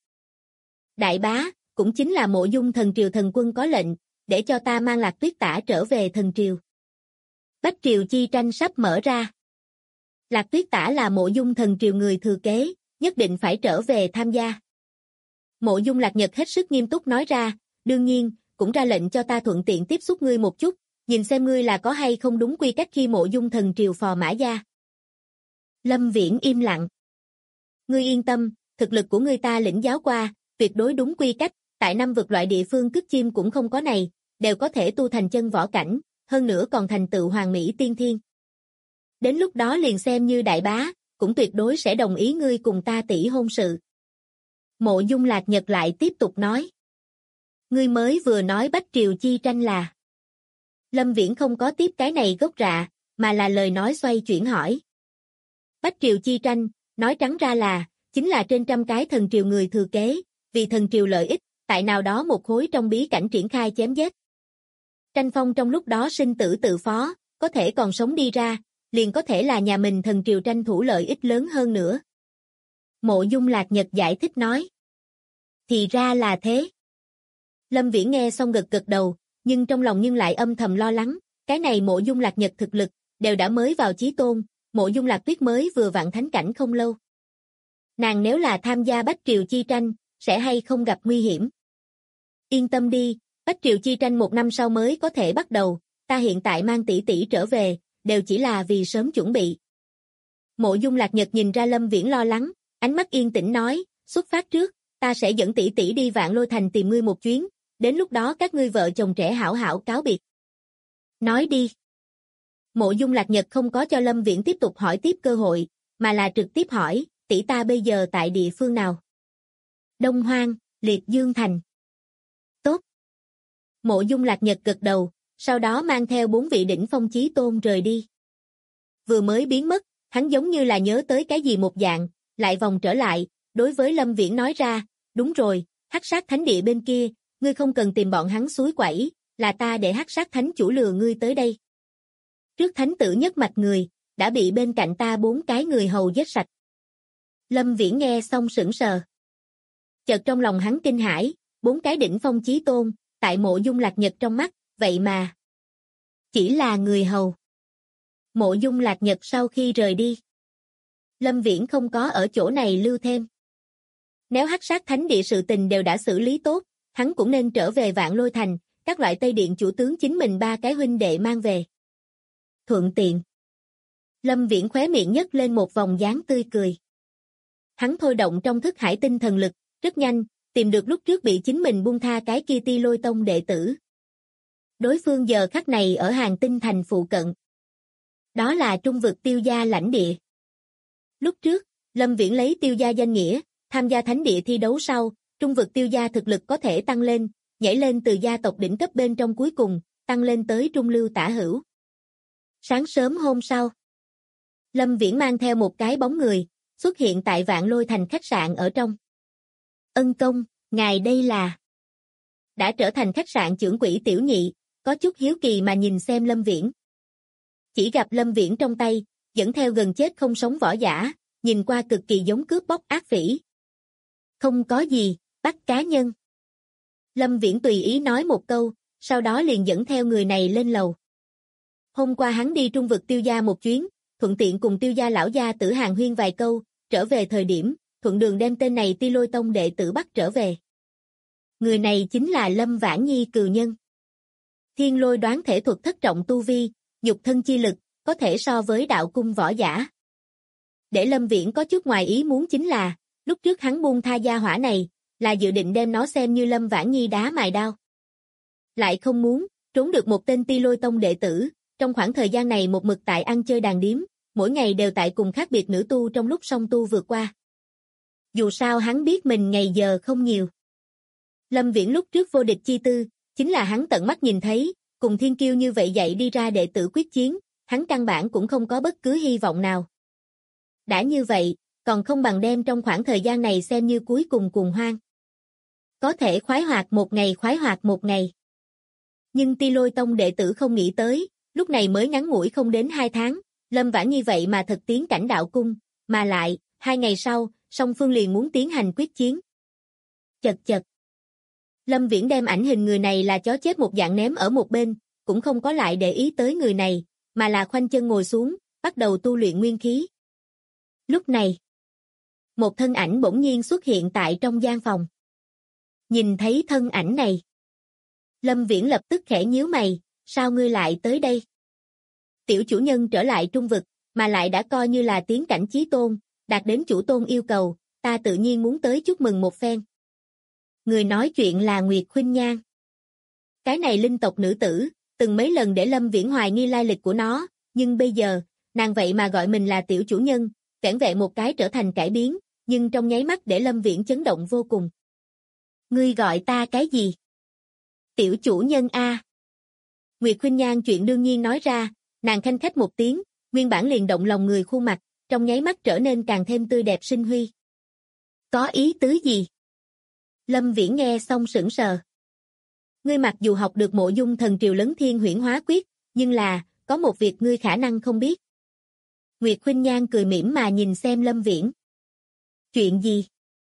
Đại bá, cũng chính là Mộ Dung thần triều thần quân có lệnh, để cho ta mang Lạc Tuyết Tả trở về thần triều. Bách triều chi tranh sắp mở ra. Lạc Tuyết Tả là Mộ Dung thần triều người thừa kế, nhất định phải trở về tham gia. Mộ Dung Lạc Nhật hết sức nghiêm túc nói ra, đương nhiên, cũng ra lệnh cho ta thuận tiện tiếp xúc ngươi một chút, nhìn xem ngươi là có hay không đúng quy cách khi Mộ Dung thần triều phò mã gia. Lâm Viễn im lặng. Ngươi yên tâm, thực lực của ngươi ta lĩnh giáo qua, tuyệt đối đúng quy cách, tại năm vực loại địa phương cất chim cũng không có này, đều có thể tu thành chân võ cảnh, hơn nữa còn thành tựu hoàng mỹ tiên thiên. Đến lúc đó liền xem như đại bá, cũng tuyệt đối sẽ đồng ý ngươi cùng ta tỷ hôn sự. Mộ Dung Lạc Nhật lại tiếp tục nói. Ngươi mới vừa nói Bách Triều chi tranh là. Lâm Viễn không có tiếp cái này gốc rạ, mà là lời nói xoay chuyển hỏi. Bách Triều chi tranh, nói trắng ra là, chính là trên trăm cái thần triều người thừa kế, vì thần triều lợi ích, tại nào đó một khối trong bí cảnh triển khai chém giết. Tranh phong trong lúc đó sinh tử tự phó, có thể còn sống đi ra, liền có thể là nhà mình thần triều tranh thủ lợi ích lớn hơn nữa. Mộ Dung Lạc Nhật giải thích nói. Thì ra là thế. Lâm Viễn nghe xong gật gật đầu, nhưng trong lòng nhưng lại âm thầm lo lắng, cái này Mộ Dung Lạc Nhật thực lực, đều đã mới vào chí tôn, Mộ Dung Lạc Tuyết mới vừa vặn thánh cảnh không lâu. Nàng nếu là tham gia Bách Triều chi tranh, sẽ hay không gặp nguy hiểm. Yên tâm đi, Bách Triều chi tranh 1 năm sau mới có thể bắt đầu, ta hiện tại mang tỷ tỷ trở về, đều chỉ là vì sớm chuẩn bị. Mộ Dung Lạc Nhật nhìn ra Lâm Viễn lo lắng, ánh mắt yên tĩnh nói, xuất phát trước, ta sẽ dẫn tỷ tỷ đi Vạn Lôi Thành tìm ngươi một chuyến, đến lúc đó các ngươi vợ chồng trẻ hảo hảo cáo biệt. Nói đi. Mộ Dung Lạc Nhật không có cho Lâm Viễn tiếp tục hỏi tiếp cơ hội, mà là trực tiếp hỏi, tỷ ta bây giờ tại địa phương nào? Đông Hoang, Liệt Dương Thành. Tốt. Mộ Dung Lạc Nhật gật đầu, sau đó mang theo 4 vị đỉnh phong chí tôn rời đi. Vừa mới biến mất, hắn giống như là nhớ tới cái gì một dạng, lại vòng trở lại, đối với Lâm Viễn nói ra, đúng rồi, Hắc Sát Thánh Địa bên kia, ngươi không cần tìm bọn hắn suối quẩy, là ta để Hắc Sát Thánh chủ lừa ngươi tới đây. Trước thánh tử nhất mạch người, đã bị bên cạnh ta 4 cái người hầu giết sạch. Lâm Viễn nghe xong sững sờ. Chợt trong lòng hắn kinh hãi, 4 cái đỉnh phong chí tôn, tại Mộ Dung Lạc Nhật trong mắt, vậy mà chỉ là người hầu. Mộ Dung Lạc Nhật sau khi rời đi, Lâm Viễn không có ở chỗ này lưu thêm. Nếu Hắc Sát Thánh Địa sự tình đều đã xử lý tốt, hắn cũng nên trở về Vạn Lôi Thành, các loại Tây Điện chủ tướng chính mình 3 cái huynh đệ mang về. Thuận tiện. Lâm Viễn khóe miệng nhếch lên một vòng dáng tươi cười. Hắn thôi động trong thức hải tinh thần lực, rất nhanh, tìm được lúc trước bị chính mình buông tha cái kia Ti Lôi Tông đệ tử. Đối phương giờ khắc này ở Hàng Tinh Thành phụ cận. Đó là trung vực Tiêu gia lãnh địa. Lúc trước, Lâm Viễn lấy Tiêu gia danh nghĩa, tham gia thánh địa thi đấu sau, trung vực Tiêu gia thực lực có thể tăng lên, nhảy lên từ gia tộc đỉnh cấp bên trong cuối cùng, tăng lên tới trung lưu tả hữu. Sáng sớm hôm sau, Lâm Viễn mang theo một cái bóng người, xuất hiện tại Vạn Lôi Thành khách sạn ở trong. Ân công, ngài đây là... Đã trở thành khách sạn trưởng quỹ Tiểu Nhị, có chút hiếu kỳ mà nhìn xem Lâm Viễn. Chỉ gặp Lâm Viễn trong tay, dẫn theo gần chết không sống võ giả, nhìn qua cực kỳ giống cướp bóc ác phỉ. Không có gì, bắt cá nhân. Lâm Viễn tùy ý nói một câu, sau đó liền dẫn theo người này lên lầu. Hôm qua hắn đi trung vực Tiêu gia một chuyến, thuận tiện cùng Tiêu gia lão gia Tử Hàng huyên vài câu, trở về thời điểm, thuận đường đem tên này Ti Lôi Tông đệ tử bắt trở về. Người này chính là Lâm Vãn Nhi cừu nhân. Thiên Lôi đoán thể thuật thất trọng tu vi, nhục thân chi lực, có thể so với đạo cung võ giả. Để Lâm Viễn có chút ngoài ý muốn chính là, lúc trước hắn buông tha gia hỏa này, là dự định đem nó xem như Lâm Vãn Nhi đá mài đao. Lại không muốn, trốn được một tên Ti Lôi Tông đệ tử, trong khoảng thời gian này một mực tại ăn chơi đàn điếm, mỗi ngày đều tại cùng khác biệt nữ tu trong lúc song tu vượt qua. Dù sao hắn biết mình ngày giờ không nhiều. Lâm Viễn lúc trước vô địch chi tư, chính là hắn tận mắt nhìn thấy, cùng thiên kiêu như vậy dạy đi ra đệ tử quyết chiến, hắn căn bản cũng không có bất cứ hy vọng nào. Đã như vậy, còn không bằng đem trong khoảng thời gian này xem như cuối cùng cuồng hoang. Có thể khoái hoạt một ngày khoái hoạt một ngày. Nhưng Ti Lôi Tông đệ tử không nghĩ tới, lúc này mới ngắn ngủi không đến 2 tháng, Lâm Vãn như vậy mà thật tiến cảnh đạo cung, mà lại, 2 ngày sau, song phương liền muốn tiến hành quyết chiến. Chật chật. Lâm Viễn đem ảnh hình người này là chó chết một dạng ném ở một bên, cũng không có lại để ý tới người này, mà là khoanh chân ngồi xuống, bắt đầu tu luyện nguyên khí. Lúc này, một thân ảnh bỗng nhiên xuất hiện tại trong gian phòng. Nhìn thấy thân ảnh này, Lâm Viễn lập tức khẽ nhíu mày, sao ngươi lại tới đây? Tiểu chủ nhân trở lại trung vực, mà lại đã coi như là tiến cảnh chí tôn, đạt đến chủ tôn yêu cầu, ta tự nhiên muốn tới chúc mừng một phen. Người nói chuyện là Nguyệt Khuynh Nhan. Cái này linh tộc nữ tử, từng mấy lần để Lâm Viễn hoài nghi lai lịch của nó, nhưng bây giờ, nàng vậy mà gọi mình là tiểu chủ nhân, vẻn vẹn một cái trở thành cải biến, nhưng trong nháy mắt để Lâm Viễn chấn động vô cùng. Ngươi gọi ta cái gì? Tiểu chủ nhân a. Nguyệt Khuynh Nhan chuyện đương nhiên nói ra, nàng khanh khách một tiếng, nguyên bản liền động lòng người khuôn mặt, trong nháy mắt trở nên càng thêm tươi đẹp sinh huy. Có ý tứ gì? Lâm Viễn nghe xong sững sờ. Ngươi mặc dù học được Mộ Dung Thần Triều Lấn Thiên Huyễn Hóa Quyết, nhưng là, có một việc ngươi khả năng không biết. Nguyệt Khuynh Nhan cười mỉm mà nhìn xem Lâm Viễn. Chuyện gì?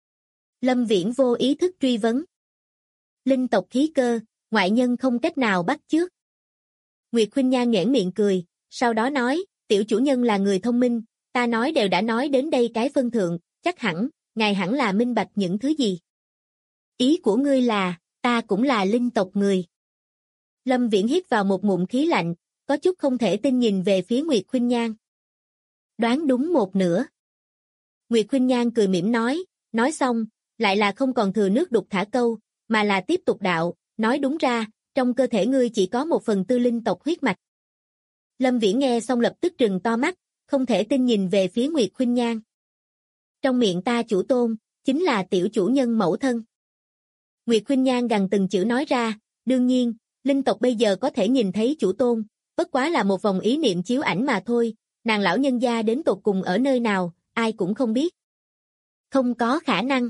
Lâm Viễn vô ý thức truy vấn. Linh tộc khí cơ, ngoại nhân không cách nào bắt chước. Nguyệt Khuynh Nhan nhoẻn miệng cười, sau đó nói, tiểu chủ nhân là người thông minh, ta nói đều đã nói đến đây cái phân thượng, chắc hẳn, ngài hẳn là minh bạch những thứ gì. Ý của ngươi là, ta cũng là linh tộc người. Lâm Viễn hít vào một ngụm khí lạnh, có chút không thể tin nhìn về phía Nguyệt Khuynh Nhan. Đoán đúng một nửa. Nguyệt Khuynh Nhan cười mỉm nói xong, lại là không còn thừa nước đục thả câu, mà là tiếp tục đạo, nói đúng ra, trong cơ thể ngươi chỉ có 1/4 linh tộc huyết mạch. Lâm Viễn nghe xong lập tức trừng to mắt, không thể tin nhìn về phía Nguyệt Khuynh Nhan. Trong miệng ta chủ tôn, chính là tiểu chủ nhân mẫu thân. Nguyệt Khuynh Nhan gằn từng chữ nói ra, đương nhiên, linh tộc bây giờ có thể nhìn thấy chủ tôn, bất quá là một vòng ý niệm chiếu ảnh mà thôi, nàng lão nhân gia đến tột cùng ở nơi nào, ai cũng không biết. Không có khả năng.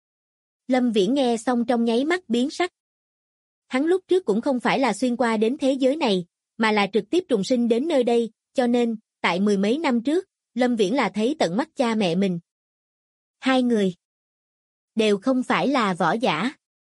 Lâm Viễn nghe xong trong nháy mắt biến sắc. Hắn lúc trước cũng không phải là xuyên qua đến thế giới này, mà là trực tiếp trùng sinh đến nơi đây, cho nên, tại 10 mấy năm trước, Lâm Viễn là thấy tận mắt cha mẹ mình. Hai người đều không phải là võ giả.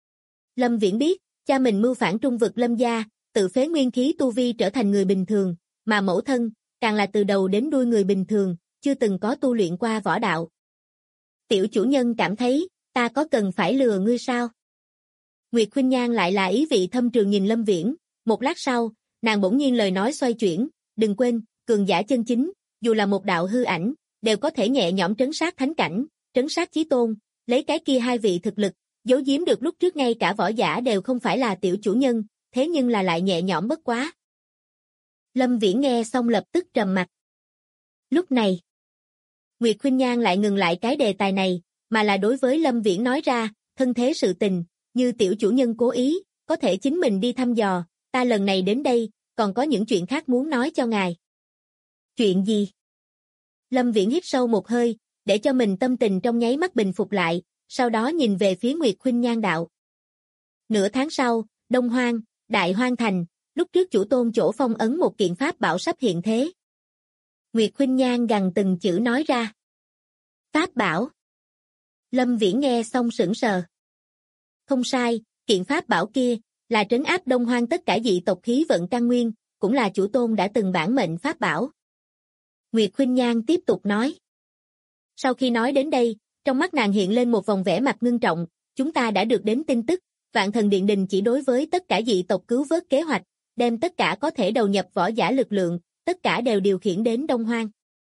Lâm Viễn biết, cha mình mưu phản trung vực Lâm gia, tự phế nguyên khí tu vi trở thành người bình thường, mà mẫu thân, càng là từ đầu đến đuôi người bình thường, chưa từng có tu luyện qua võ đạo. Tiểu chủ nhân cảm thấy, ta có cần phải lừa ngươi sao? Nguyệt Khuynh Nhan lại là ý vị thâm trường nhìn Lâm Viễn, một lát sau, nàng bỗng nhiên lời nói xoay chuyển, đừng quên, cường giả chân chính, dù là một đạo hư ảnh, đều có thể nhẹ nhõm trấn sát thánh cảnh, trấn sát chí tôn, lấy cái kia hai vị thực lực, giấu giếm được lúc trước ngay cả võ giả đều không phải là tiểu chủ nhân, thế nhưng là lại nhẹ nhõm bất quá. Lâm Viễn nghe xong lập tức trầm mặt. Lúc này, Nguyệt Khuynh Nhan lại ngừng lại cái đề tài này, mà là đối với Lâm Viễn nói ra, thân thế sự tình, như tiểu chủ nhân cố ý, có thể chính mình đi thăm dò, ta lần này đến đây, còn có những chuyện khác muốn nói cho ngài. Chuyện gì? Lâm Viễn hít sâu một hơi, để cho mình tâm tình trong nháy mắt bình phục lại, sau đó nhìn về phía Nguyệt Khuynh Nhan đạo. Nửa tháng sau, Đông Hoang, Đại Hoang Thành, lúc trước chủ tôn chỗ phong ấn một kiện pháp bảo sắp hiện thế. Nguyệt Khuynh Nhan gằn từng chữ nói ra. Pháp bảo. Lâm Viễn nghe xong sững sờ. Không sai, kiện pháp bảo kia, là trấn áp Đông Hoang tất cả dị tộc khí vận căn nguyên, cũng là chủ tôn đã từng bản mệnh pháp bảo. Nguyệt Khuynh Nhan tiếp tục nói. Sau khi nói đến đây, trong mắt nàng hiện lên một vòng vẻ mặt ngưng trọng, chúng ta đã được đến tin tức, Vạn Thần Điện Đình chỉ đối với tất cả dị tộc cứu vớt kế hoạch, đem tất cả có thể đầu nhập võ giả lực lượng, tất cả đều điều khiển đến Đông Hoang.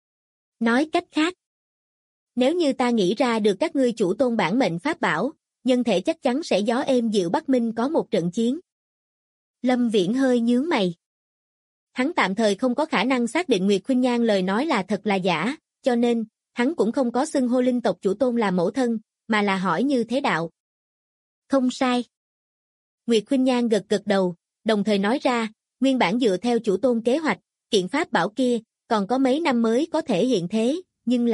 Nói cách khác, nếu như ta nghĩ ra được các ngươi chủ tôn bản mệnh pháp bảo, nhân thể chắc chắn sẽ gió êm dịu Bắc Minh có một trận chiến. Lâm Viễn hơi nhướng mày. Hắn tạm thời không có khả năng xác định Nguyệt Khuynh Nhan lời nói là thật là giả, cho nên, hắn cũng không có xưng hô linh tộc chủ tôn là mẫu thân, mà là hỏi như thế đạo. Không sai. Nguyệt Khuynh Nhan gật gật đầu, đồng thời nói ra, nguyên bản dựa theo chủ tôn kế hoạch, kiện pháp bảo kia, còn có mấy năm mới có thể hiện thế, nhưng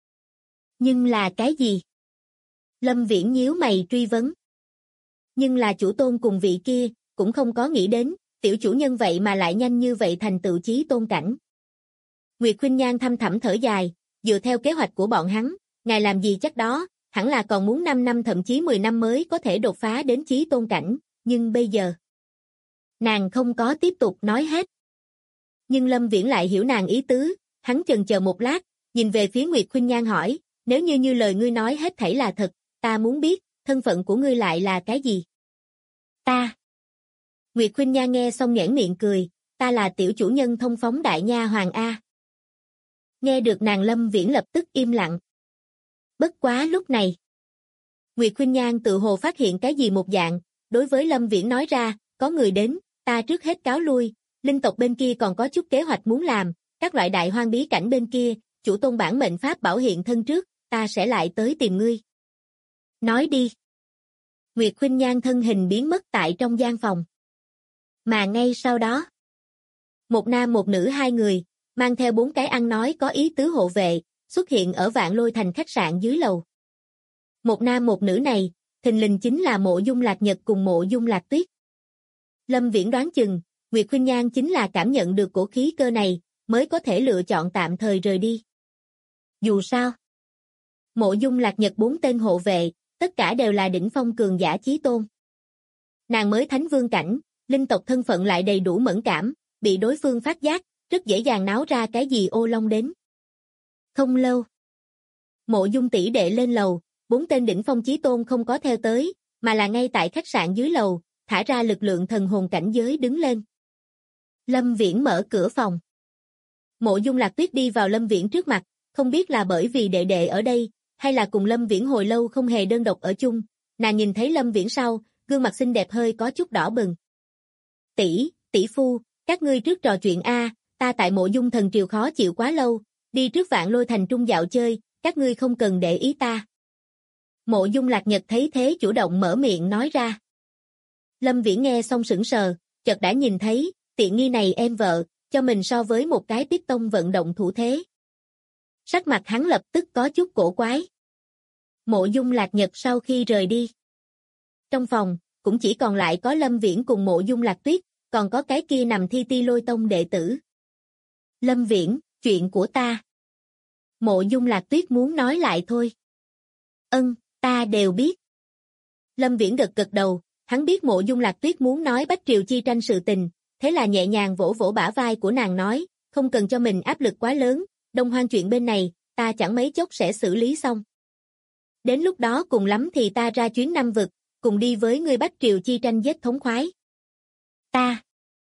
là cái gì? Lâm Viễn nhíu mày truy vấn. Nhưng là chủ tôn cùng vị kia, cũng không có nghĩ đến, tiểu chủ nhân vậy mà lại nhanh như vậy thành tựu chí tôn cảnh. Nguyệt Khuynh Nhan thâm thẳm thở dài, dựa theo kế hoạch của bọn hắn, ngài làm gì chắc đó, hẳn là còn muốn 5 năm thậm chí 10 năm mới có thể đột phá đến chí tôn cảnh, nhưng bây giờ. Nàng không có tiếp tục nói hết. Nhưng Lâm Viễn lại hiểu nàng ý tứ, hắn chần chờ một lát, nhìn về phía Nguyệt Khuynh Nhan hỏi, nếu như lời ngươi nói hết thảy là thật, ta muốn biết, thân phận của ngươi lại là cái gì? Ta. Nguyệt Khuynh Nha nghe xong nhoẻn miệng cười, ta là tiểu chủ nhân thông phóng đại nha hoàng A. Nghe được nàng Lâm Viễn lập tức im lặng. Bất quá lúc này. Nguyệt Khuynh Nhan tự hồ phát hiện cái gì một dạng, đối với Lâm Viễn nói ra, có người đến, ta trước hết cáo lui, linh tộc bên kia còn có chút kế hoạch muốn làm, các loại đại hoang bí cảnh bên kia, chủ tôn bản mệnh pháp bảo hiện thân trước, ta sẽ lại tới tìm ngươi. Nói đi. Nguyệt Khuynh Nhan thân hình biến mất tại trong gian phòng. Mà ngay sau đó, một nam một nữ hai người, mang theo 4 cái ăn nói có ý tứ hộ vệ, xuất hiện ở Vạn Lôi Thành khách sạn dưới lầu. Một nam một nữ này, thình lình chính là Mộ Dung Lạc Nhật cùng Mộ Dung Lạc Tuyết. Lâm Viễn đoán chừng, Nguyệt Khuynh Nhan chính là cảm nhận được cổ khí cơ này, mới có thể lựa chọn tạm thời rời đi. Dù sao, Mộ Dung Lạc Nhật 4 tên hộ vệ, tất cả đều là đỉnh phong cường giả chí tôn. Nàng mới thánh vương cảnh, linh tộc thân phận lại đầy đủ mẫn cảm, bị đối phương phát giác, rất dễ dàng náo ra cái gì ô long đến. Không lâu, Mộ Dung tỷ đệ lên lầu, 4 tên đỉnh phong chí tôn không có theo tới, mà là ngay tại khách sạn dưới lầu, thả ra lực lượng thần hồn cảnh giới đứng lên. Lâm Viễn mở cửa phòng. Mộ Dung Lạc Tuyết đi vào Lâm Viễn trước mặt, không biết là bởi vì đệ đệ ở đây, hay là cùng Lâm Viễn hồi lâu không hề đơn độc ở chung, nàng nhìn thấy Lâm Viễn sau, gương mặt xinh đẹp hơi có chút đỏ bừng. Tỷ phu, các ngươi trước trò chuyện a, ta tại Mộ Dung thần triều khó chịu quá lâu, đi trước Vạn Lôi Thành trung dạo chơi, các ngươi không cần để ý ta. Mộ Dung Lạc Nhật thấy thế chủ động mở miệng nói ra. Lâm Viễn nghe xong sững sờ, chợt đã nhìn thấy, tiện nghi này em vợ, cho mình so với một cái Tiết Tông vận động thủ thế. Sắc mặt hắn lập tức có chút cổ quái. Mộ Dung Lạc Nhật sau khi rời đi. Trong phòng, cũng chỉ còn lại có Lâm Viễn cùng Mộ Dung Lạc Tuyết, còn có cái kia nằm thi Ti Lôi Tông đệ tử. Lâm Viễn, chuyện của ta. Mộ Dung Lạc Tuyết muốn nói lại thôi. Ta đều biết. Lâm Viễn gật gật đầu, hắn biết Mộ Dung Lạc Tuyết muốn nói Bách Triều chi tranh sự tình, thế là nhẹ nhàng vỗ vỗ bả vai của nàng nói, không cần cho mình áp lực quá lớn, Đông Hoang chuyện bên này, ta chẳng mấy chốc sẽ xử lý xong. Đến lúc đó cùng lắm thì ta ra chuyến Nam Vực, cùng đi với ngươi Bách Triều chi tranh giết thống khoái. Ta.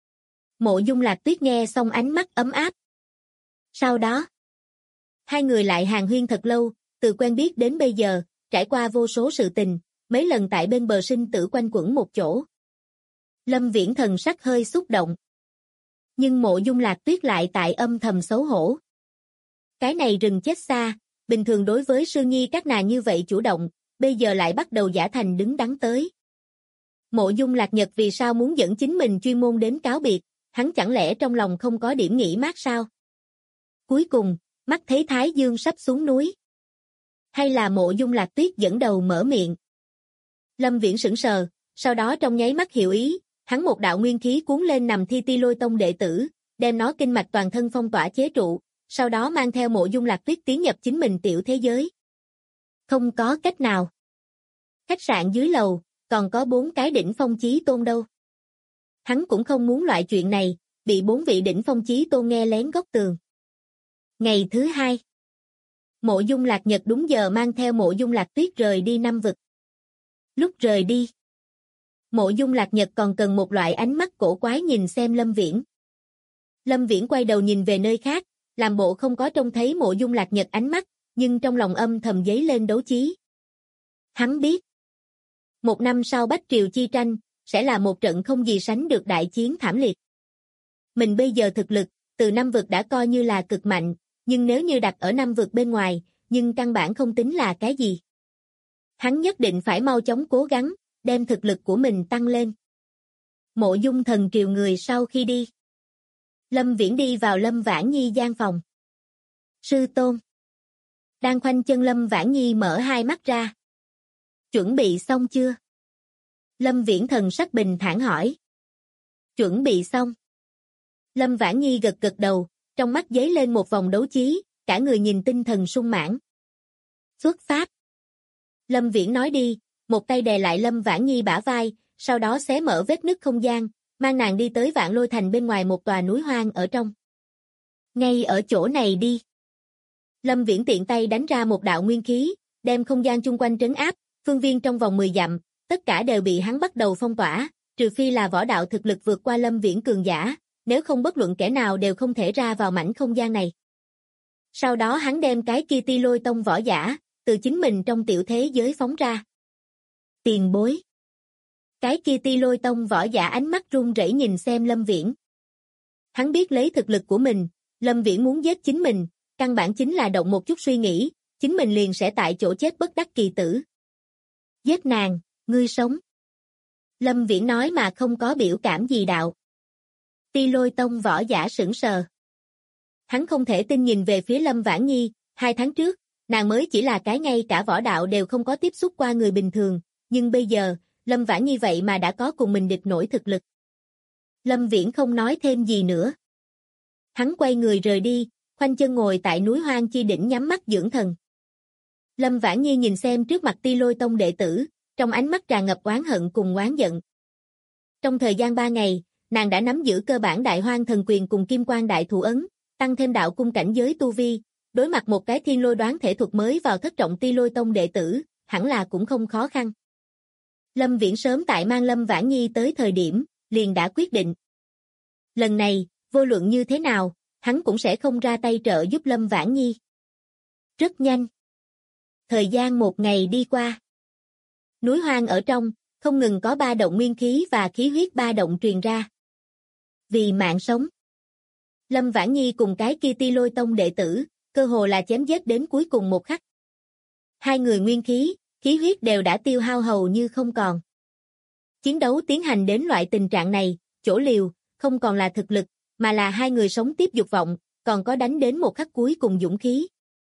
Mộ Dung Lạc Tuyết nghe xong ánh mắt ấm áp. Sau đó, hai người lại hàn huyên thật lâu, từ quen biết đến bây giờ, trải qua vô số sự tình, mấy lần tại bên bờ sinh tử quanh quẩn một chỗ. Lâm Viễn thần sắc hơi xúc động. Nhưng Mộ Dung Lạc Tuyết lại tại âm thầm xấu hổ. Cái này rừng chết xa, bình thường đối với sư nhi các nàng như vậy chủ động, bây giờ lại bắt đầu giả thành đứng đắn tới. Mộ Dung Lạc Nhật vì sao muốn dẫn chính mình chuyên môn đến cáo biệt, hắn chẳng lẽ trong lòng không có điểm nghỉ mát sao? Cuối cùng, mắt thấy Thái Dương sắp xuống núi. Hay là Mộ Dung Lạc Tuyết dẫn đầu mở miệng? Lâm Viễn sững sờ, sau đó trong nháy mắt hiểu ý, hắn một đạo nguyên khí cuốn lên nằm thi Ti Lôi Tông đệ tử, đem nó kinh mạch toàn thân phong tỏa chế trụ, sau đó mang theo Mộ Dung Lạc Tuyết tiến nhập chính mình tiểu thế giới. Không có cách nào. Khách sạn dưới lầu, còn có 4 cái đỉnh phong chí tôn đâu. Hắn cũng không muốn loại chuyện này, bị 4 vị đỉnh phong chí tôn nghe lén góc tường. Ngày thứ 2, Mộ Dung Lạc Nhật đúng giờ mang theo Mộ Dung Lạc Tuyết rời đi Nam Vực. Lúc rời đi, Mộ Dung Lạc Nhật còn cần một loại ánh mắt cổ quái nhìn xem Lâm Viễn. Lâm Viễn quay đầu nhìn về nơi khác, làm bộ không có trông thấy Mộ Dung Lạc Nhật ánh mắt, nhưng trong lòng âm thầm dấy lên đấu chí. Hắn biết, 1 năm sau Bách Triều chi tranh, sẽ là một trận không gì sánh được đại chiến thảm liệt. Mình bây giờ thực lực, từ Nam Vực đã coi như là cực mạnh, nhưng nếu như đặt ở Nam Vực bên ngoài, nhưng căn bản không tính là cái gì. Hắn nhất định phải mau chóng cố gắng, đem thực lực của mình tăng lên. Mộ Dung thần triều người sau khi đi. Lâm Viễn đi vào Lâm Vãn Nhi gian phòng. Sư tôn. Đang khoanh chân Lâm Vãn Nhi mở hai mắt ra. Chuẩn bị xong chưa? Lâm Viễn thần sắc bình thản hỏi. Chuẩn bị xong. Lâm Vãn Nhi gật gật đầu, trong mắt giấy lên một vòng đấu chí, cả người nhìn tinh thần sung mãn. Xuất phát. Lâm Viễn nói đi, một tay đè lại Lâm Vãn Nhi bả vai, sau đó xé mở vết nứt không gian, mang nàng đi tới Vạn Lôi Thành bên ngoài một tòa núi hoang ở trong. Ngay ở chỗ này đi. Lâm Viễn tiện tay đánh ra một đạo nguyên khí, đem không gian chung quanh trấn áp, phương viên trong vòng 10 dặm, tất cả đều bị hắn bắt đầu phong tỏa, trừ phi là võ đạo thực lực vượt qua Lâm Viễn cường giả, nếu không bất luận kẻ nào đều không thể ra vào mảnh không gian này. Sau đó hắn đem cái kia Ti Lôi Tông võ giả, từ chính mình trong tiểu thế giới phóng ra. Tiền bối. Cái kia Ti Lôi Tông võ giả ánh mắt run rẩy nhìn xem Lâm Viễn. Hắn biết lấy thực lực của mình, Lâm Viễn muốn giết chính mình, căn bản chính là động một chút suy nghĩ, chính mình liền sẽ tại chỗ chết bất đắc kỳ tử. Giết nàng, ngươi sống. Lâm Viễn nói mà không có biểu cảm gì đạo. Ti Lôi Tông võ giả sững sờ. Hắn không thể tin nhìn về phía Lâm Vãn Nhi, 2 tháng trước, nàng mới chỉ là cái ngay cả võ đạo đều không có tiếp xúc qua người bình thường, nhưng bây giờ, Lâm Vãn Nhi vậy mà đã có cùng mình địch nổi thực lực. Lâm Viễn không nói thêm gì nữa. Hắn quay người rời đi, khoanh chân ngồi tại núi hoang chi đỉnh nhắm mắt dưỡng thần. Lâm Vãn Nhi nhìn xem trước mặt Ti Lôi Tông đệ tử, trong ánh mắt tràn ngập oán hận cùng oán giận. Trong thời gian 3 ngày, nàng đã nắm giữ cơ bản Đại Hoang Thần Quyền cùng Kim Quang Đại Thủ Ấn, tăng thêm đạo cung cảnh giới tu vi, đối mặt một cái thiên lôi đoán thể thuật mới vào thất trọng Ti Lôi Tông đệ tử, hẳn là cũng không khó khăn. Lâm Viễn sớm tại mang Lâm Vãn Nhi tới thời điểm, liền đã quyết định. Lần này, vô luận như thế nào, hắn cũng sẽ không ra tay trợ giúp Lâm Vãn Nhi. Rất nhanh. Thời gian 1 ngày đi qua. Núi hoang ở trong, không ngừng có 3 động nguyên khí và khí huyết 3 động truyền ra. Vì mạng sống. Lâm Vãn Nhi cùng cái kia Ti Lôi Tông đệ tử, cơ hồ là chém giết đến cuối cùng một khắc. 2 người nguyên khí, khí huyết đều đã tiêu hao hầu như không còn. Chiến đấu tiến hành đến loại tình trạng này, chỗ liều, không còn là thực lực, mà là 2 người sống tiếp dục vọng, còn có đánh đến một khắc cuối cùng dũng khí.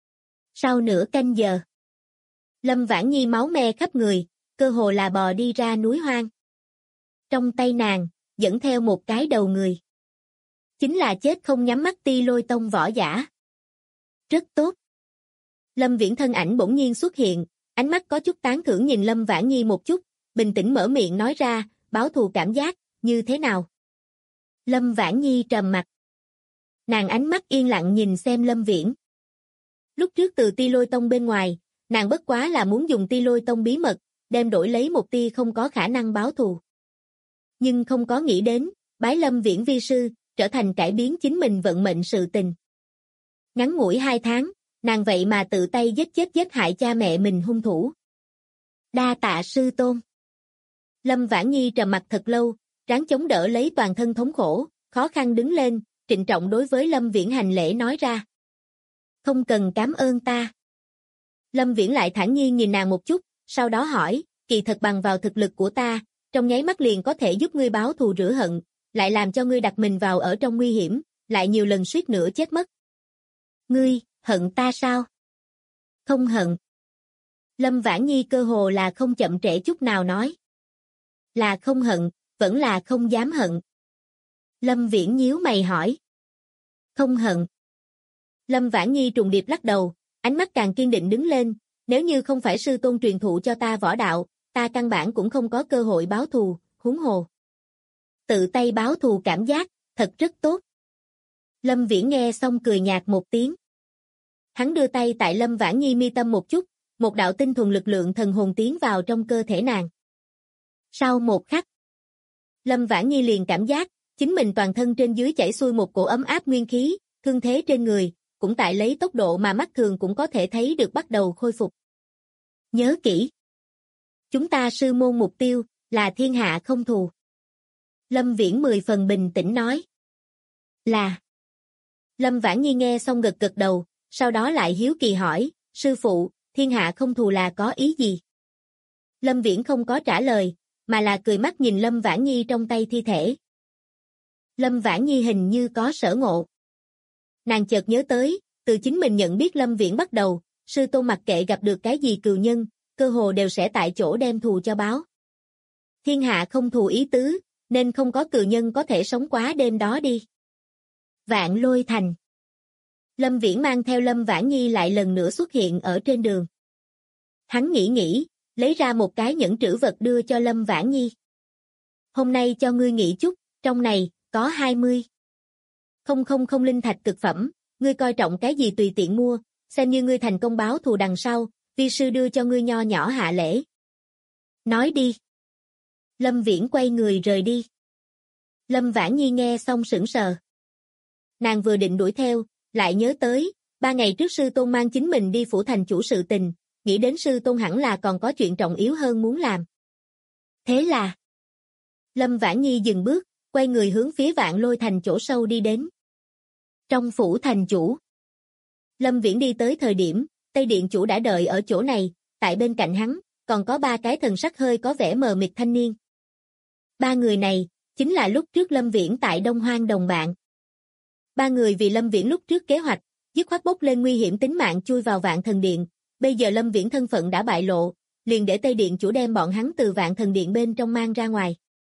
Sau nửa canh giờ, Lâm Vãn Nhi máu me khắp người, cơ hồ là bò đi ra núi hoang. Trong tay nàng, dẫn theo một cái đầu người. Chính là chết không nhắm mắt Ti Lôi Tông võ giả. Rất tốt. Lâm Viễn thân ảnh bỗng nhiên xuất hiện, ánh mắt có chút tán thưởng nhìn Lâm Vãn Nhi một chút, bình tĩnh mở miệng nói ra, báo thù cảm giác, như thế nào? Lâm Vãn Nhi trầm mặt. Nàng ánh mắt yên lặng nhìn xem Lâm Viễn. Lúc trước từ Ti Lôi Tông bên ngoài, nàng bất quá là muốn dùng Ti Lôi Tông bí mật, đem đổi lấy một tia không có khả năng báo thù. Nhưng không có nghĩ đến, bái Lâm Viễn vi sư, trở thành cải biến chính mình vận mệnh sự tình. Ngắn ngủi 2 tháng, nàng vậy mà tự tay giết hại cha mẹ mình hung thủ. Đa tạ sư tôn. Lâm Vãn Nhi trầm mặt thật lâu, ráng chống đỡ lấy toàn thân thống khổ, khó khăn đứng lên, trịnh trọng đối với Lâm Viễn hành lễ nói ra. Không cần cảm ơn ta. Lâm Viễn lại thản nhiên nhìn nàng một chút, sau đó hỏi, kỳ thật bằng vào thực lực của ta, trong nháy mắt liền có thể giúp ngươi báo thù rửa hận, lại làm cho ngươi đặt mình vào ở trong nguy hiểm, lại nhiều lần suýt nữa chết mất. Ngươi, hận ta sao? Không hận. Lâm Vãn Nhi cơ hồ là không chậm trễ chút nào nói. Là không hận, vẫn là không dám hận. Lâm Viễn nhíu mày hỏi. Không hận. Lâm Vãn Nhi trùng điệp lắc đầu, ánh mắt càng kiên định đứng lên, nếu như không phải sư tôn truyền thụ cho ta võ đạo, ta căn bản cũng không có cơ hội báo thù, huống hồ. Tự tay báo thù cảm giác, thật rất tốt. Lâm Viễn nghe xong cười nhạt một tiếng. Hắn đưa tay tại Lâm Vãn Nhi mi tâm một chút, một đạo tinh thuần lực lượng thần hồn tiến vào trong cơ thể nàng. Sau một khắc, Lâm Vãn Nhi liền cảm giác, chính mình toàn thân trên dưới chảy xuôi một cổ ấm áp nguyên khí, thương thế trên người, cũng tại lấy tốc độ mà mắt thường cũng có thể thấy được bắt đầu khôi phục. Nhớ kỹ. Chúng ta sư môn mục tiêu, là thiên hạ không thù. Lâm Viễn 10 phần bình tĩnh nói. Là. Lâm Vãn Nhi nghe xong gật gật đầu, sau đó lại hiếu kỳ hỏi, sư phụ, thiên hạ không thù là có ý gì? Lâm Viễn không có trả lời, mà là cười mắt nhìn Lâm Vãn Nhi trong tay thi thể. Lâm Vãn Nhi hình như có sở ngộ. Nàng chợt nhớ tới, từ chính mình nhận biết Lâm Viễn bắt đầu, sư tôn mặc kệ gặp được cái gì cừu nhân, cơ hồ đều sẽ tại chỗ đem thù cho báo. Thiên hạ không thù ý tứ, nên không có cừu nhân có thể sống quá đêm đó đi. Vạn Lôi Thành. Lâm Viễn mang theo Lâm Vãn Nhi lại lần nữa xuất hiện ở trên đường. Hắn nghĩ, lấy ra một cái nhẫn trữ vật đưa cho Lâm Vãn Nhi. Hôm nay cho ngươi nghỉ chút, trong này, có 20. 000 linh thạch cực phẩm, ngươi coi trọng cái gì tùy tiện mua, xem như ngươi thành công báo thù đằng sau, vi sư đưa cho ngươi nho nhỏ hạ lễ. Nói đi. Lâm Viễn quay người rời đi. Lâm Vãn Nhi nghe xong sững sờ. Nàng vừa định đuổi theo, lại nhớ tới, 3 ngày trước sư tôn mang chính mình đi phủ thành chủ sự tình, nghĩ đến sư tôn hẳn là còn có chuyện trọng yếu hơn muốn làm. Thế là, Lâm Vãn Nhi dừng bước, quay người hướng phía Vạn Lôi thành chỗ sâu đi đến. Trong phủ thành chủ, Lâm Viễn đi tới thời điểm, Tây Điện chủ đã đợi ở chỗ này, tại bên cạnh hắn, còn có 3 cái thần sắc hơi có vẻ mờ mịt thanh niên. 3 người này, chính là lúc trước Lâm Viễn tại Đông Hoang đồng bạn. 3 người vì Lâm Viễn lúc trước kế hoạch, dứt khoát bốc lên nguy hiểm tính mạng chui vào Vạn Thần Điện, bây giờ Lâm Viễn thân phận đã bại lộ, liền để Tây Điện chủ đem bọn hắn từ Vạn Thần Điện bên trong mang ra ngoài.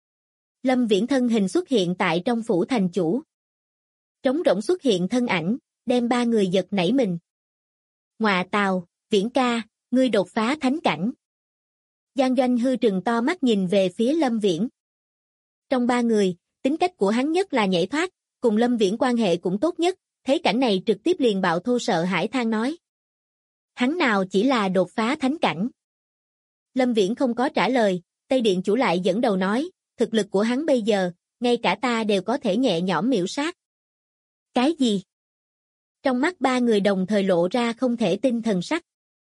Lâm Viễn thân hình xuất hiện tại trong phủ thành chủ. Trống rỗng xuất hiện thân ảnh, đem 3 người giật nảy mình. Ngọa tào, Viễn ca, ngươi đột phá thánh cảnh. Giang Doanh hư trừng to mắt nhìn về phía Lâm Viễn. Trong 3 người, tính cách của hắn nhất là nhảy thoát, cùng Lâm Viễn quan hệ cũng tốt nhất, thấy cảnh này trực tiếp liền bạo thô sợ hãi than nói. Hắn nào chỉ là đột phá thánh cảnh. Lâm Viễn không có trả lời, Tây Điện chủ lại dẫn đầu nói, thực lực của hắn bây giờ, ngay cả ta đều có thể nhẹ nhõm miểu sát. Cái gì? Trong mắt 3 người đồng thời lộ ra không thể tin thần sắc.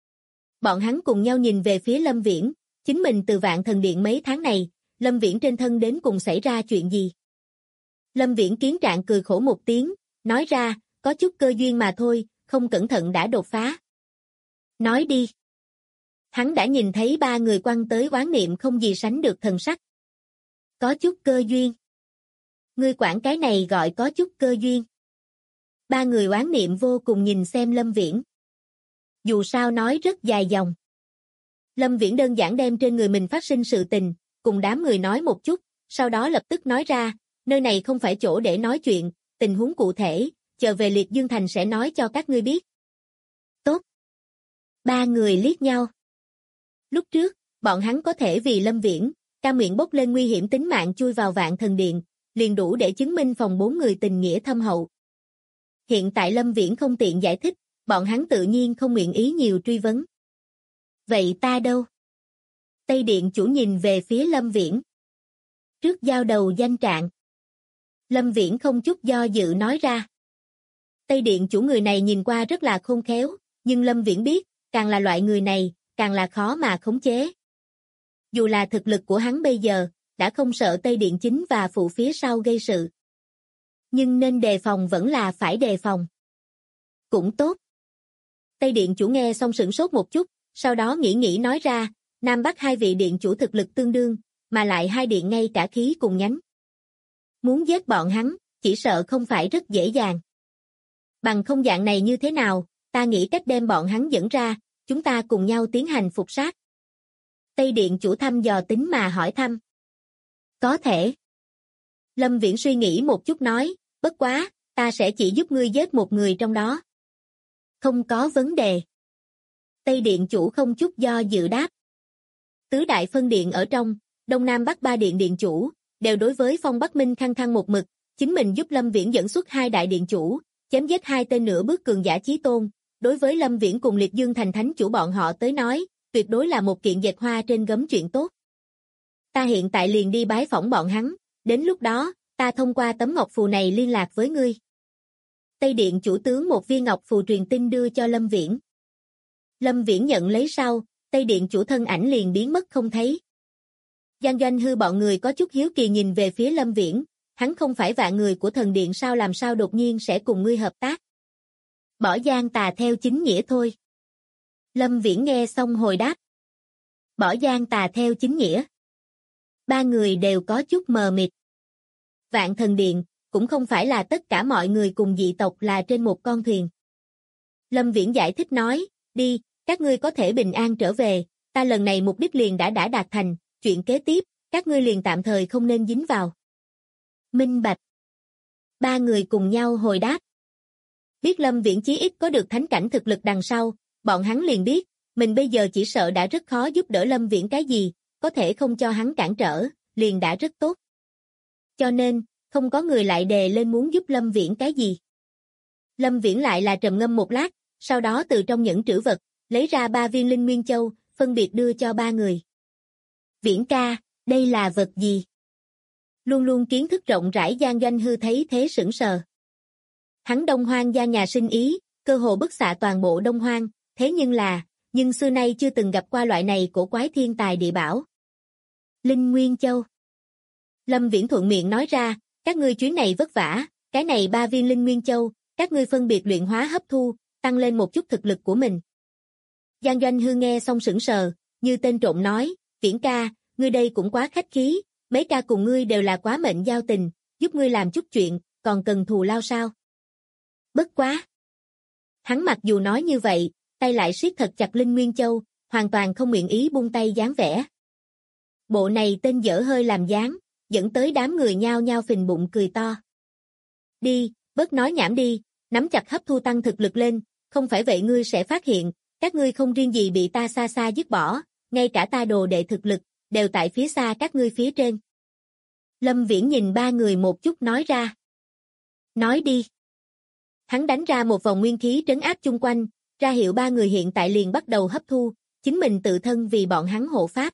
Bọn hắn cùng nhau nhìn về phía Lâm Viễn, chính mình từ Vạn Thần Điện mấy tháng này, Lâm Viễn trên thân đến cùng xảy ra chuyện gì? Lâm Viễn kiến trạng cười khổ một tiếng, nói ra, có chút cơ duyên mà thôi, không cẩn thận đã đột phá. Nói đi. Hắn đã nhìn thấy 3 người quăng tới oán niệm không gì sánh được thần sắc. Có chút cơ duyên. Ngươi quản cái này gọi có chút cơ duyên. 3 người oán niệm vô cùng nhìn xem Lâm Viễn. Dù sao nói rất dài dòng. Lâm Viễn đơn giản đem trên người mình phát sinh sự tình, cùng đám người nói một chút, sau đó lập tức nói ra, nơi này không phải chỗ để nói chuyện, tình huống cụ thể, chờ về Liệt Dương Thành sẽ nói cho các ngươi biết. Tốt. 3 người liếc nhau. Lúc trước, bọn hắn có thể vì Lâm Viễn, cam nguyện bốc lên nguy hiểm tính mạng chui vào Vạn Thần Điện, liền đủ để chứng minh phòng 4 người tình nghĩa thâm hậu. Hiện tại Lâm Viễn không tiện giải thích, bọn hắn tự nhiên không nguyện ý nhiều truy vấn. Vậy ta đâu? Tây Điện chủ nhìn về phía Lâm Viễn. Trước giao đầu danh trạng. Lâm Viễn không chút do dự nói ra. Tây Điện chủ người này nhìn qua rất là khôn khéo, nhưng Lâm Viễn biết, càng là loại người này, càng là khó mà khống chế. Dù là thực lực của hắn bây giờ, đã không sợ Tây Điện chính và phụ phía sau gây sự. Nhưng nên đề phòng vẫn là phải đề phòng. Cũng tốt. Tây Điện chủ nghe xong sửng sốt một chút, sau đó nghĩ nói ra, Nam Bắc 2 vị điện chủ thực lực tương đương, mà lại 2 điện ngay cả khí cùng nhánh. Muốn giết bọn hắn, chỉ sợ không phải rất dễ dàng. Bằng không dạng này như thế nào, ta nghĩ cách đem bọn hắn dẫn ra, chúng ta cùng nhau tiến hành phục sát. Tây Điện chủ thăm dò tính mà hỏi thăm. Có thể. Lâm Viễn suy nghĩ một chút nói, bất quá, ta sẽ chỉ giúp ngươi giết một người trong đó. Không có vấn đề. Tây Điện chủ không chút do dự đáp. Tứ đại phân điện ở trong, Đông Nam Bắc 3 điện điện chủ, đều đối với Phong Bắc Minh khăng khăng một mực, chính mình giúp Lâm Viễn dẫn xuất 2 đại điện chủ, chém giết 2 tên nửa bước cường giả chí tôn, đối với Lâm Viễn cùng Liệt Dương Thành thánh chủ bọn họ tới nói, tuyệt đối là một kiện dệt hoa trên gấm chuyện tốt. Ta hiện tại liền đi bái phỏng bọn hắn, đến lúc đó, ta thông qua tấm ngọc phù này liên lạc với ngươi. Tây Điện chủ tướng một viên ngọc phù truyền tin đưa cho Lâm Viễn. Lâm Viễn nhận lấy sau, Tây Điện chủ thân ảnh liền biến mất không thấy. Giang Doanh hư bọn người có chút hiếu kỳ nhìn về phía Lâm Viễn, hắn không phải Vạn người của thần điện sao làm sao đột nhiên sẽ cùng ngươi hợp tác. Bỏ Giang Tà theo chính nghĩa thôi. Lâm Viễn nghe xong hồi đáp. Bỏ Giang Tà theo chính nghĩa. 3 người đều có chút mờ mịt. Vạn Thần Điện, cũng không phải là tất cả mọi người cùng dị tộc là trên một con thuyền. Lâm Viễn giải thích nói, đi, các ngươi có thể bình an trở về, ta lần này mục đích liền đã đạt thành, chuyện kế tiếp, các ngươi liền tạm thời không nên dính vào. Minh bạch. 3 người cùng nhau hồi đáp. Biết Lâm Viễn chí ít có được thánh cảnh thực lực đằng sau, bọn hắn liền biết, mình bây giờ chỉ sợ đã rất khó giúp đỡ Lâm Viễn cái gì, có thể không cho hắn cản trở, liền đã rất tốt. Cho nên, không có người lại đề lên muốn giúp Lâm Viễn cái gì. Lâm Viễn lại là trầm ngâm một lát, sau đó từ trong nhẫn trữ vật, lấy ra 3 viên linh nguyên châu, phân biệt đưa cho 3 người. Viễn ca, đây là vật gì? Luôn luôn kiến thức rộng rãi Giang Doanh Hư thấy thế sững sờ. Hắn Đông Hoang gia nhà sinh ý, cơ hồ bức xạ toàn bộ Đông Hoang, thế nhưng xưa nay chưa từng gặp qua loại này cổ quái thiên tài địa bảo. Linh Nguyên Châu. Lâm Viễn thuận miệng nói ra, các ngươi chuyến này vất vả, cái này 3 viên Linh Nguyên Châu, các ngươi phân biệt luyện hóa hấp thu, tăng lên một chút thực lực của mình. Giang Doanh Hư nghe xong sững sờ, như tên trộm nói, Viễn ca, ngươi đây cũng quá khách khí, mấy ca cùng ngươi đều là quá mệnh giao tình, giúp ngươi làm chút chuyện, còn cần thù lao sao? Bất quá. Hắn mặc dù nói như vậy, tay lại siết thật chặt Linh Nguyên Châu, hoàn toàn không nguyện ý buông tay dáng vẻ. Bộ này tên dở hơi làm dáng, dẫn tới đám người nhao nhao phình bụng cười to. Đi, bớt nói nhảm đi, nắm chặt hấp thu tăng thực lực lên, không phải vậy ngươi sẽ phát hiện, các ngươi không riêng gì bị ta xa xa dứt bỏ, ngay cả ta đồ đệ thực lực, đều tại phía xa các ngươi phía trên. Lâm Viễn nhìn 3 người một chút nói ra. Nói đi. Hắn đánh ra một vòng nguyên khí trấn áp chung quanh, ra hiệu 3 người hiện tại liền bắt đầu hấp thu, chính mình tự thân vì bọn hắn hộ pháp.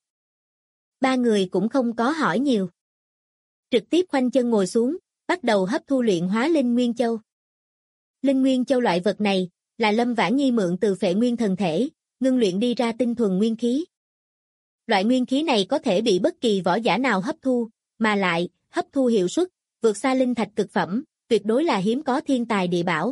3 người cũng không có hỏi nhiều. Trực tiếp khoanh chân ngồi xuống, bắt đầu hấp thu luyện hóa Linh Nguyên Châu. Linh Nguyên Châu loại vật này, là Lâm Vãn Nhi mượn từ Phệ Nguyên thần thể, ngưng luyện đi ra tinh thuần nguyên khí. Loại nguyên khí này có thể bị bất kỳ võ giả nào hấp thu, mà lại, hấp thu hiệu suất, vượt xa linh thạch cực phẩm, tuyệt đối là hiếm có thiên tài địa bảo.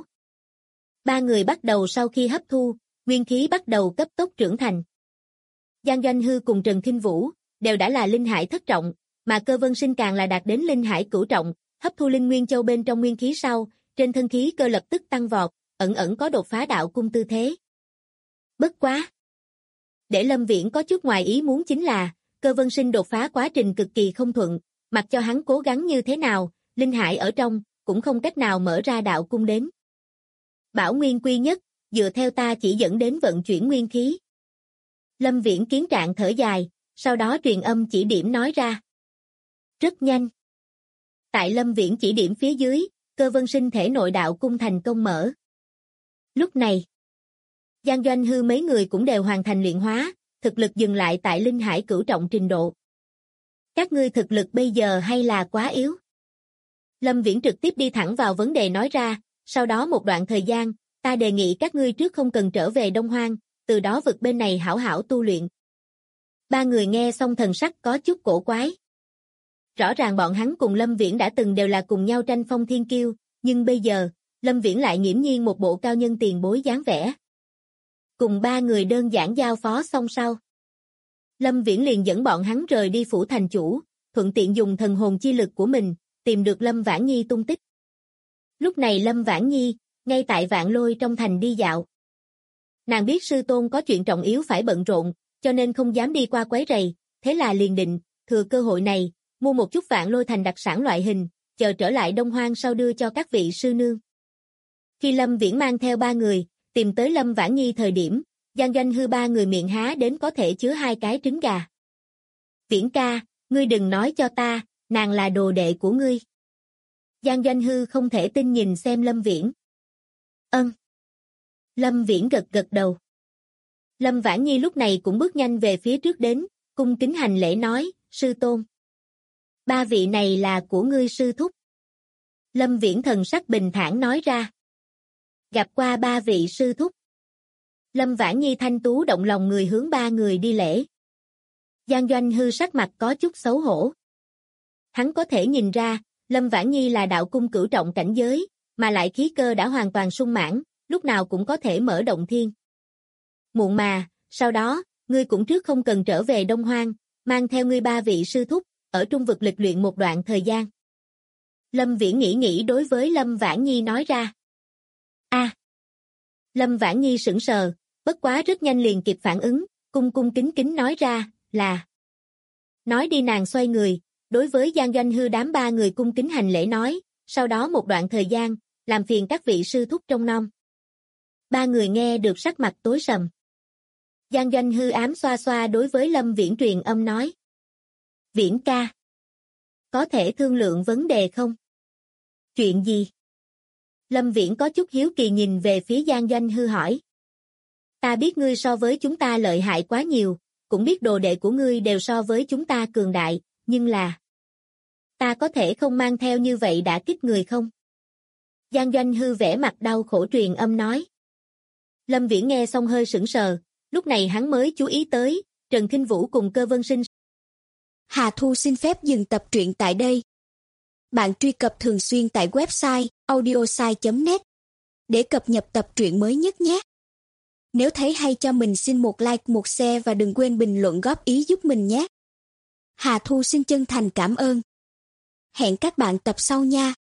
3 người bắt đầu sau khi hấp thu, nguyên khí bắt đầu cấp tốc trưởng thành. Giang Doanh Hư cùng Trần Khinh Vũ, đều đã là linh hải thất trọng, mà Cơ Vân Sinh càng là đạt đến linh hải cửu trọng, hấp thu Linh Nguyên Châu bên trong nguyên khí sau, trên thân khí cơ lập tức tăng vọt, ẩn ẩn có đột phá đạo cung tư thế. Bất quá. Để Lâm Viễn có chút ngoài ý muốn chính là, Cơ Vân Sinh đột phá quá trình cực kỳ không thuận, mặc cho hắn cố gắng như thế nào, linh hải ở trong, cũng không cách nào mở ra đạo cung đến. Bảo nguyên quy nhất, dựa theo ta chỉ dẫn đến vận chuyển nguyên khí. Lâm Viễn kiến trạng thở dài, sau đó truyền âm chỉ điểm nói ra. Rất nhanh. Tại Lâm Viễn chỉ điểm phía dưới, Cơ Vân Sinh thể nội đạo cung thành công mở. Lúc này, Giang Doanh Hư mấy người cũng đều hoàn thành luyện hóa, thực lực dừng lại tại linh hải cửu trọng trình độ. Các ngươi thực lực bây giờ hay là quá yếu? Lâm Viễn trực tiếp đi thẳng vào vấn đề nói ra, sau đó một đoạn thời gian, ta đề nghị các ngươi trước không cần trở về Đông Hoang, từ đó vực bên này hảo hảo tu luyện. 3 người nghe xong thần sắc có chút cổ quái. Rõ ràng bọn hắn cùng Lâm Viễn đã từng đều là cùng nhau tranh phong thiên kiêu, nhưng bây giờ, Lâm Viễn lại nghiễm nhiên một bộ cao nhân tiền bối dáng vẻ. Cùng 3 người đơn giản giao phó xong sau. Lâm Viễn liền dẫn bọn hắn rời đi phủ thành chủ, thuận tiện dùng thần hồn chi lực của mình, tìm được Lâm Vãn Nhi tung tích. Lúc này Lâm Vãn Nhi, ngay tại Vạn Lôi trong thành đi dạo. Nàng biết sư tôn có chuyện trọng yếu phải bận rộn, cho nên không dám đi qua quấy rầy, thế là liền định, thừa cơ hội này, mua một chút Vạn Lôi thành đặc sản loại hình, chờ trở lại Đông Hoang sau đưa cho các vị sư nương. Khi Lâm Viễn mang theo 3 người, tìm tới Lâm Vãn Nhi thời điểm, Giang Doanh Hư 3 người miệng há đến có thể chứa 2 cái trứng gà. Viễn ca, ngươi đừng nói cho ta, nàng là đồ đệ của ngươi. Giang Doanh Hư không thể tin nhìn xem Lâm Viễn. Lâm Viễn gật gật đầu. Lâm Vãn Nhi lúc này cũng bước nhanh về phía trước đến, cung kính hành lễ nói, sư tôn. 3 vị này là của ngươi sư thúc. Lâm Viễn thần sắc bình thản nói ra. Gặp qua 3 vị sư thúc. Lâm Vãn Nhi thanh tú động lòng người hướng 3 người đi lễ. Giang Doanh Hư sắc mặt có chút xấu hổ. Hắn có thể nhìn ra, Lâm Vãn Nhi là đạo cung cửu trọng cảnh giới, mà lại khí cơ đã hoàn toàn sung mãn, lúc nào cũng có thể mở động thiên. Muộn mà, sau đó, ngươi cũng trước không cần trở về Đông Hoang, mang theo ngươi 3 vị sư thúc, ở trung vực lịch luyện một đoạn thời gian. Lâm Viễn nghĩ đối với Lâm Vãn Nhi nói ra. Lâm Vãn Nhi sững sờ, bất quá rất nhanh liền kịp phản ứng, cung kính nói ra, là. Nói đi nàng xoay người, đối với Giang Doanh Hư đám 3 người cung kính hành lễ nói, sau đó một đoạn thời gian, làm phiền các vị sư thúc trông nom. 3 người nghe được sắc mặt tối sầm. Giang Doanh Hư ám xoa xoa đối với Lâm Viễn truyền âm nói. Viễn ca. Có thể thương lượng vấn đề không? Chuyện gì? Lâm Viễn có chút hiếu kỳ nhìn về phía Giang Doanh Hư hỏi. Ta biết ngươi so với chúng ta lợi hại quá nhiều, cũng biết đồ đệ của ngươi đều so với chúng ta cường đại, nhưng là... Ta có thể không mang theo như vậy đã kích người không? Giang Doanh Hư vẻ mặt đau khổ truyền âm nói. Lâm Viễn nghe xong hơi sững sờ, lúc này hắn mới chú ý tới, Trần Kinh Vũ cùng Cơ Vân Sinh. Hà Thu xin phép dừng tập truyện tại đây. Bạn truy cập thường xuyên tại website audiosai.net để cập nhật tập truyện mới nhất nhé. Nếu thấy hay cho mình xin một like, một share và đừng quên bình luận góp ý giúp mình nhé. Hà Thu xin chân thành cảm ơn. Hẹn các bạn tập sau nha.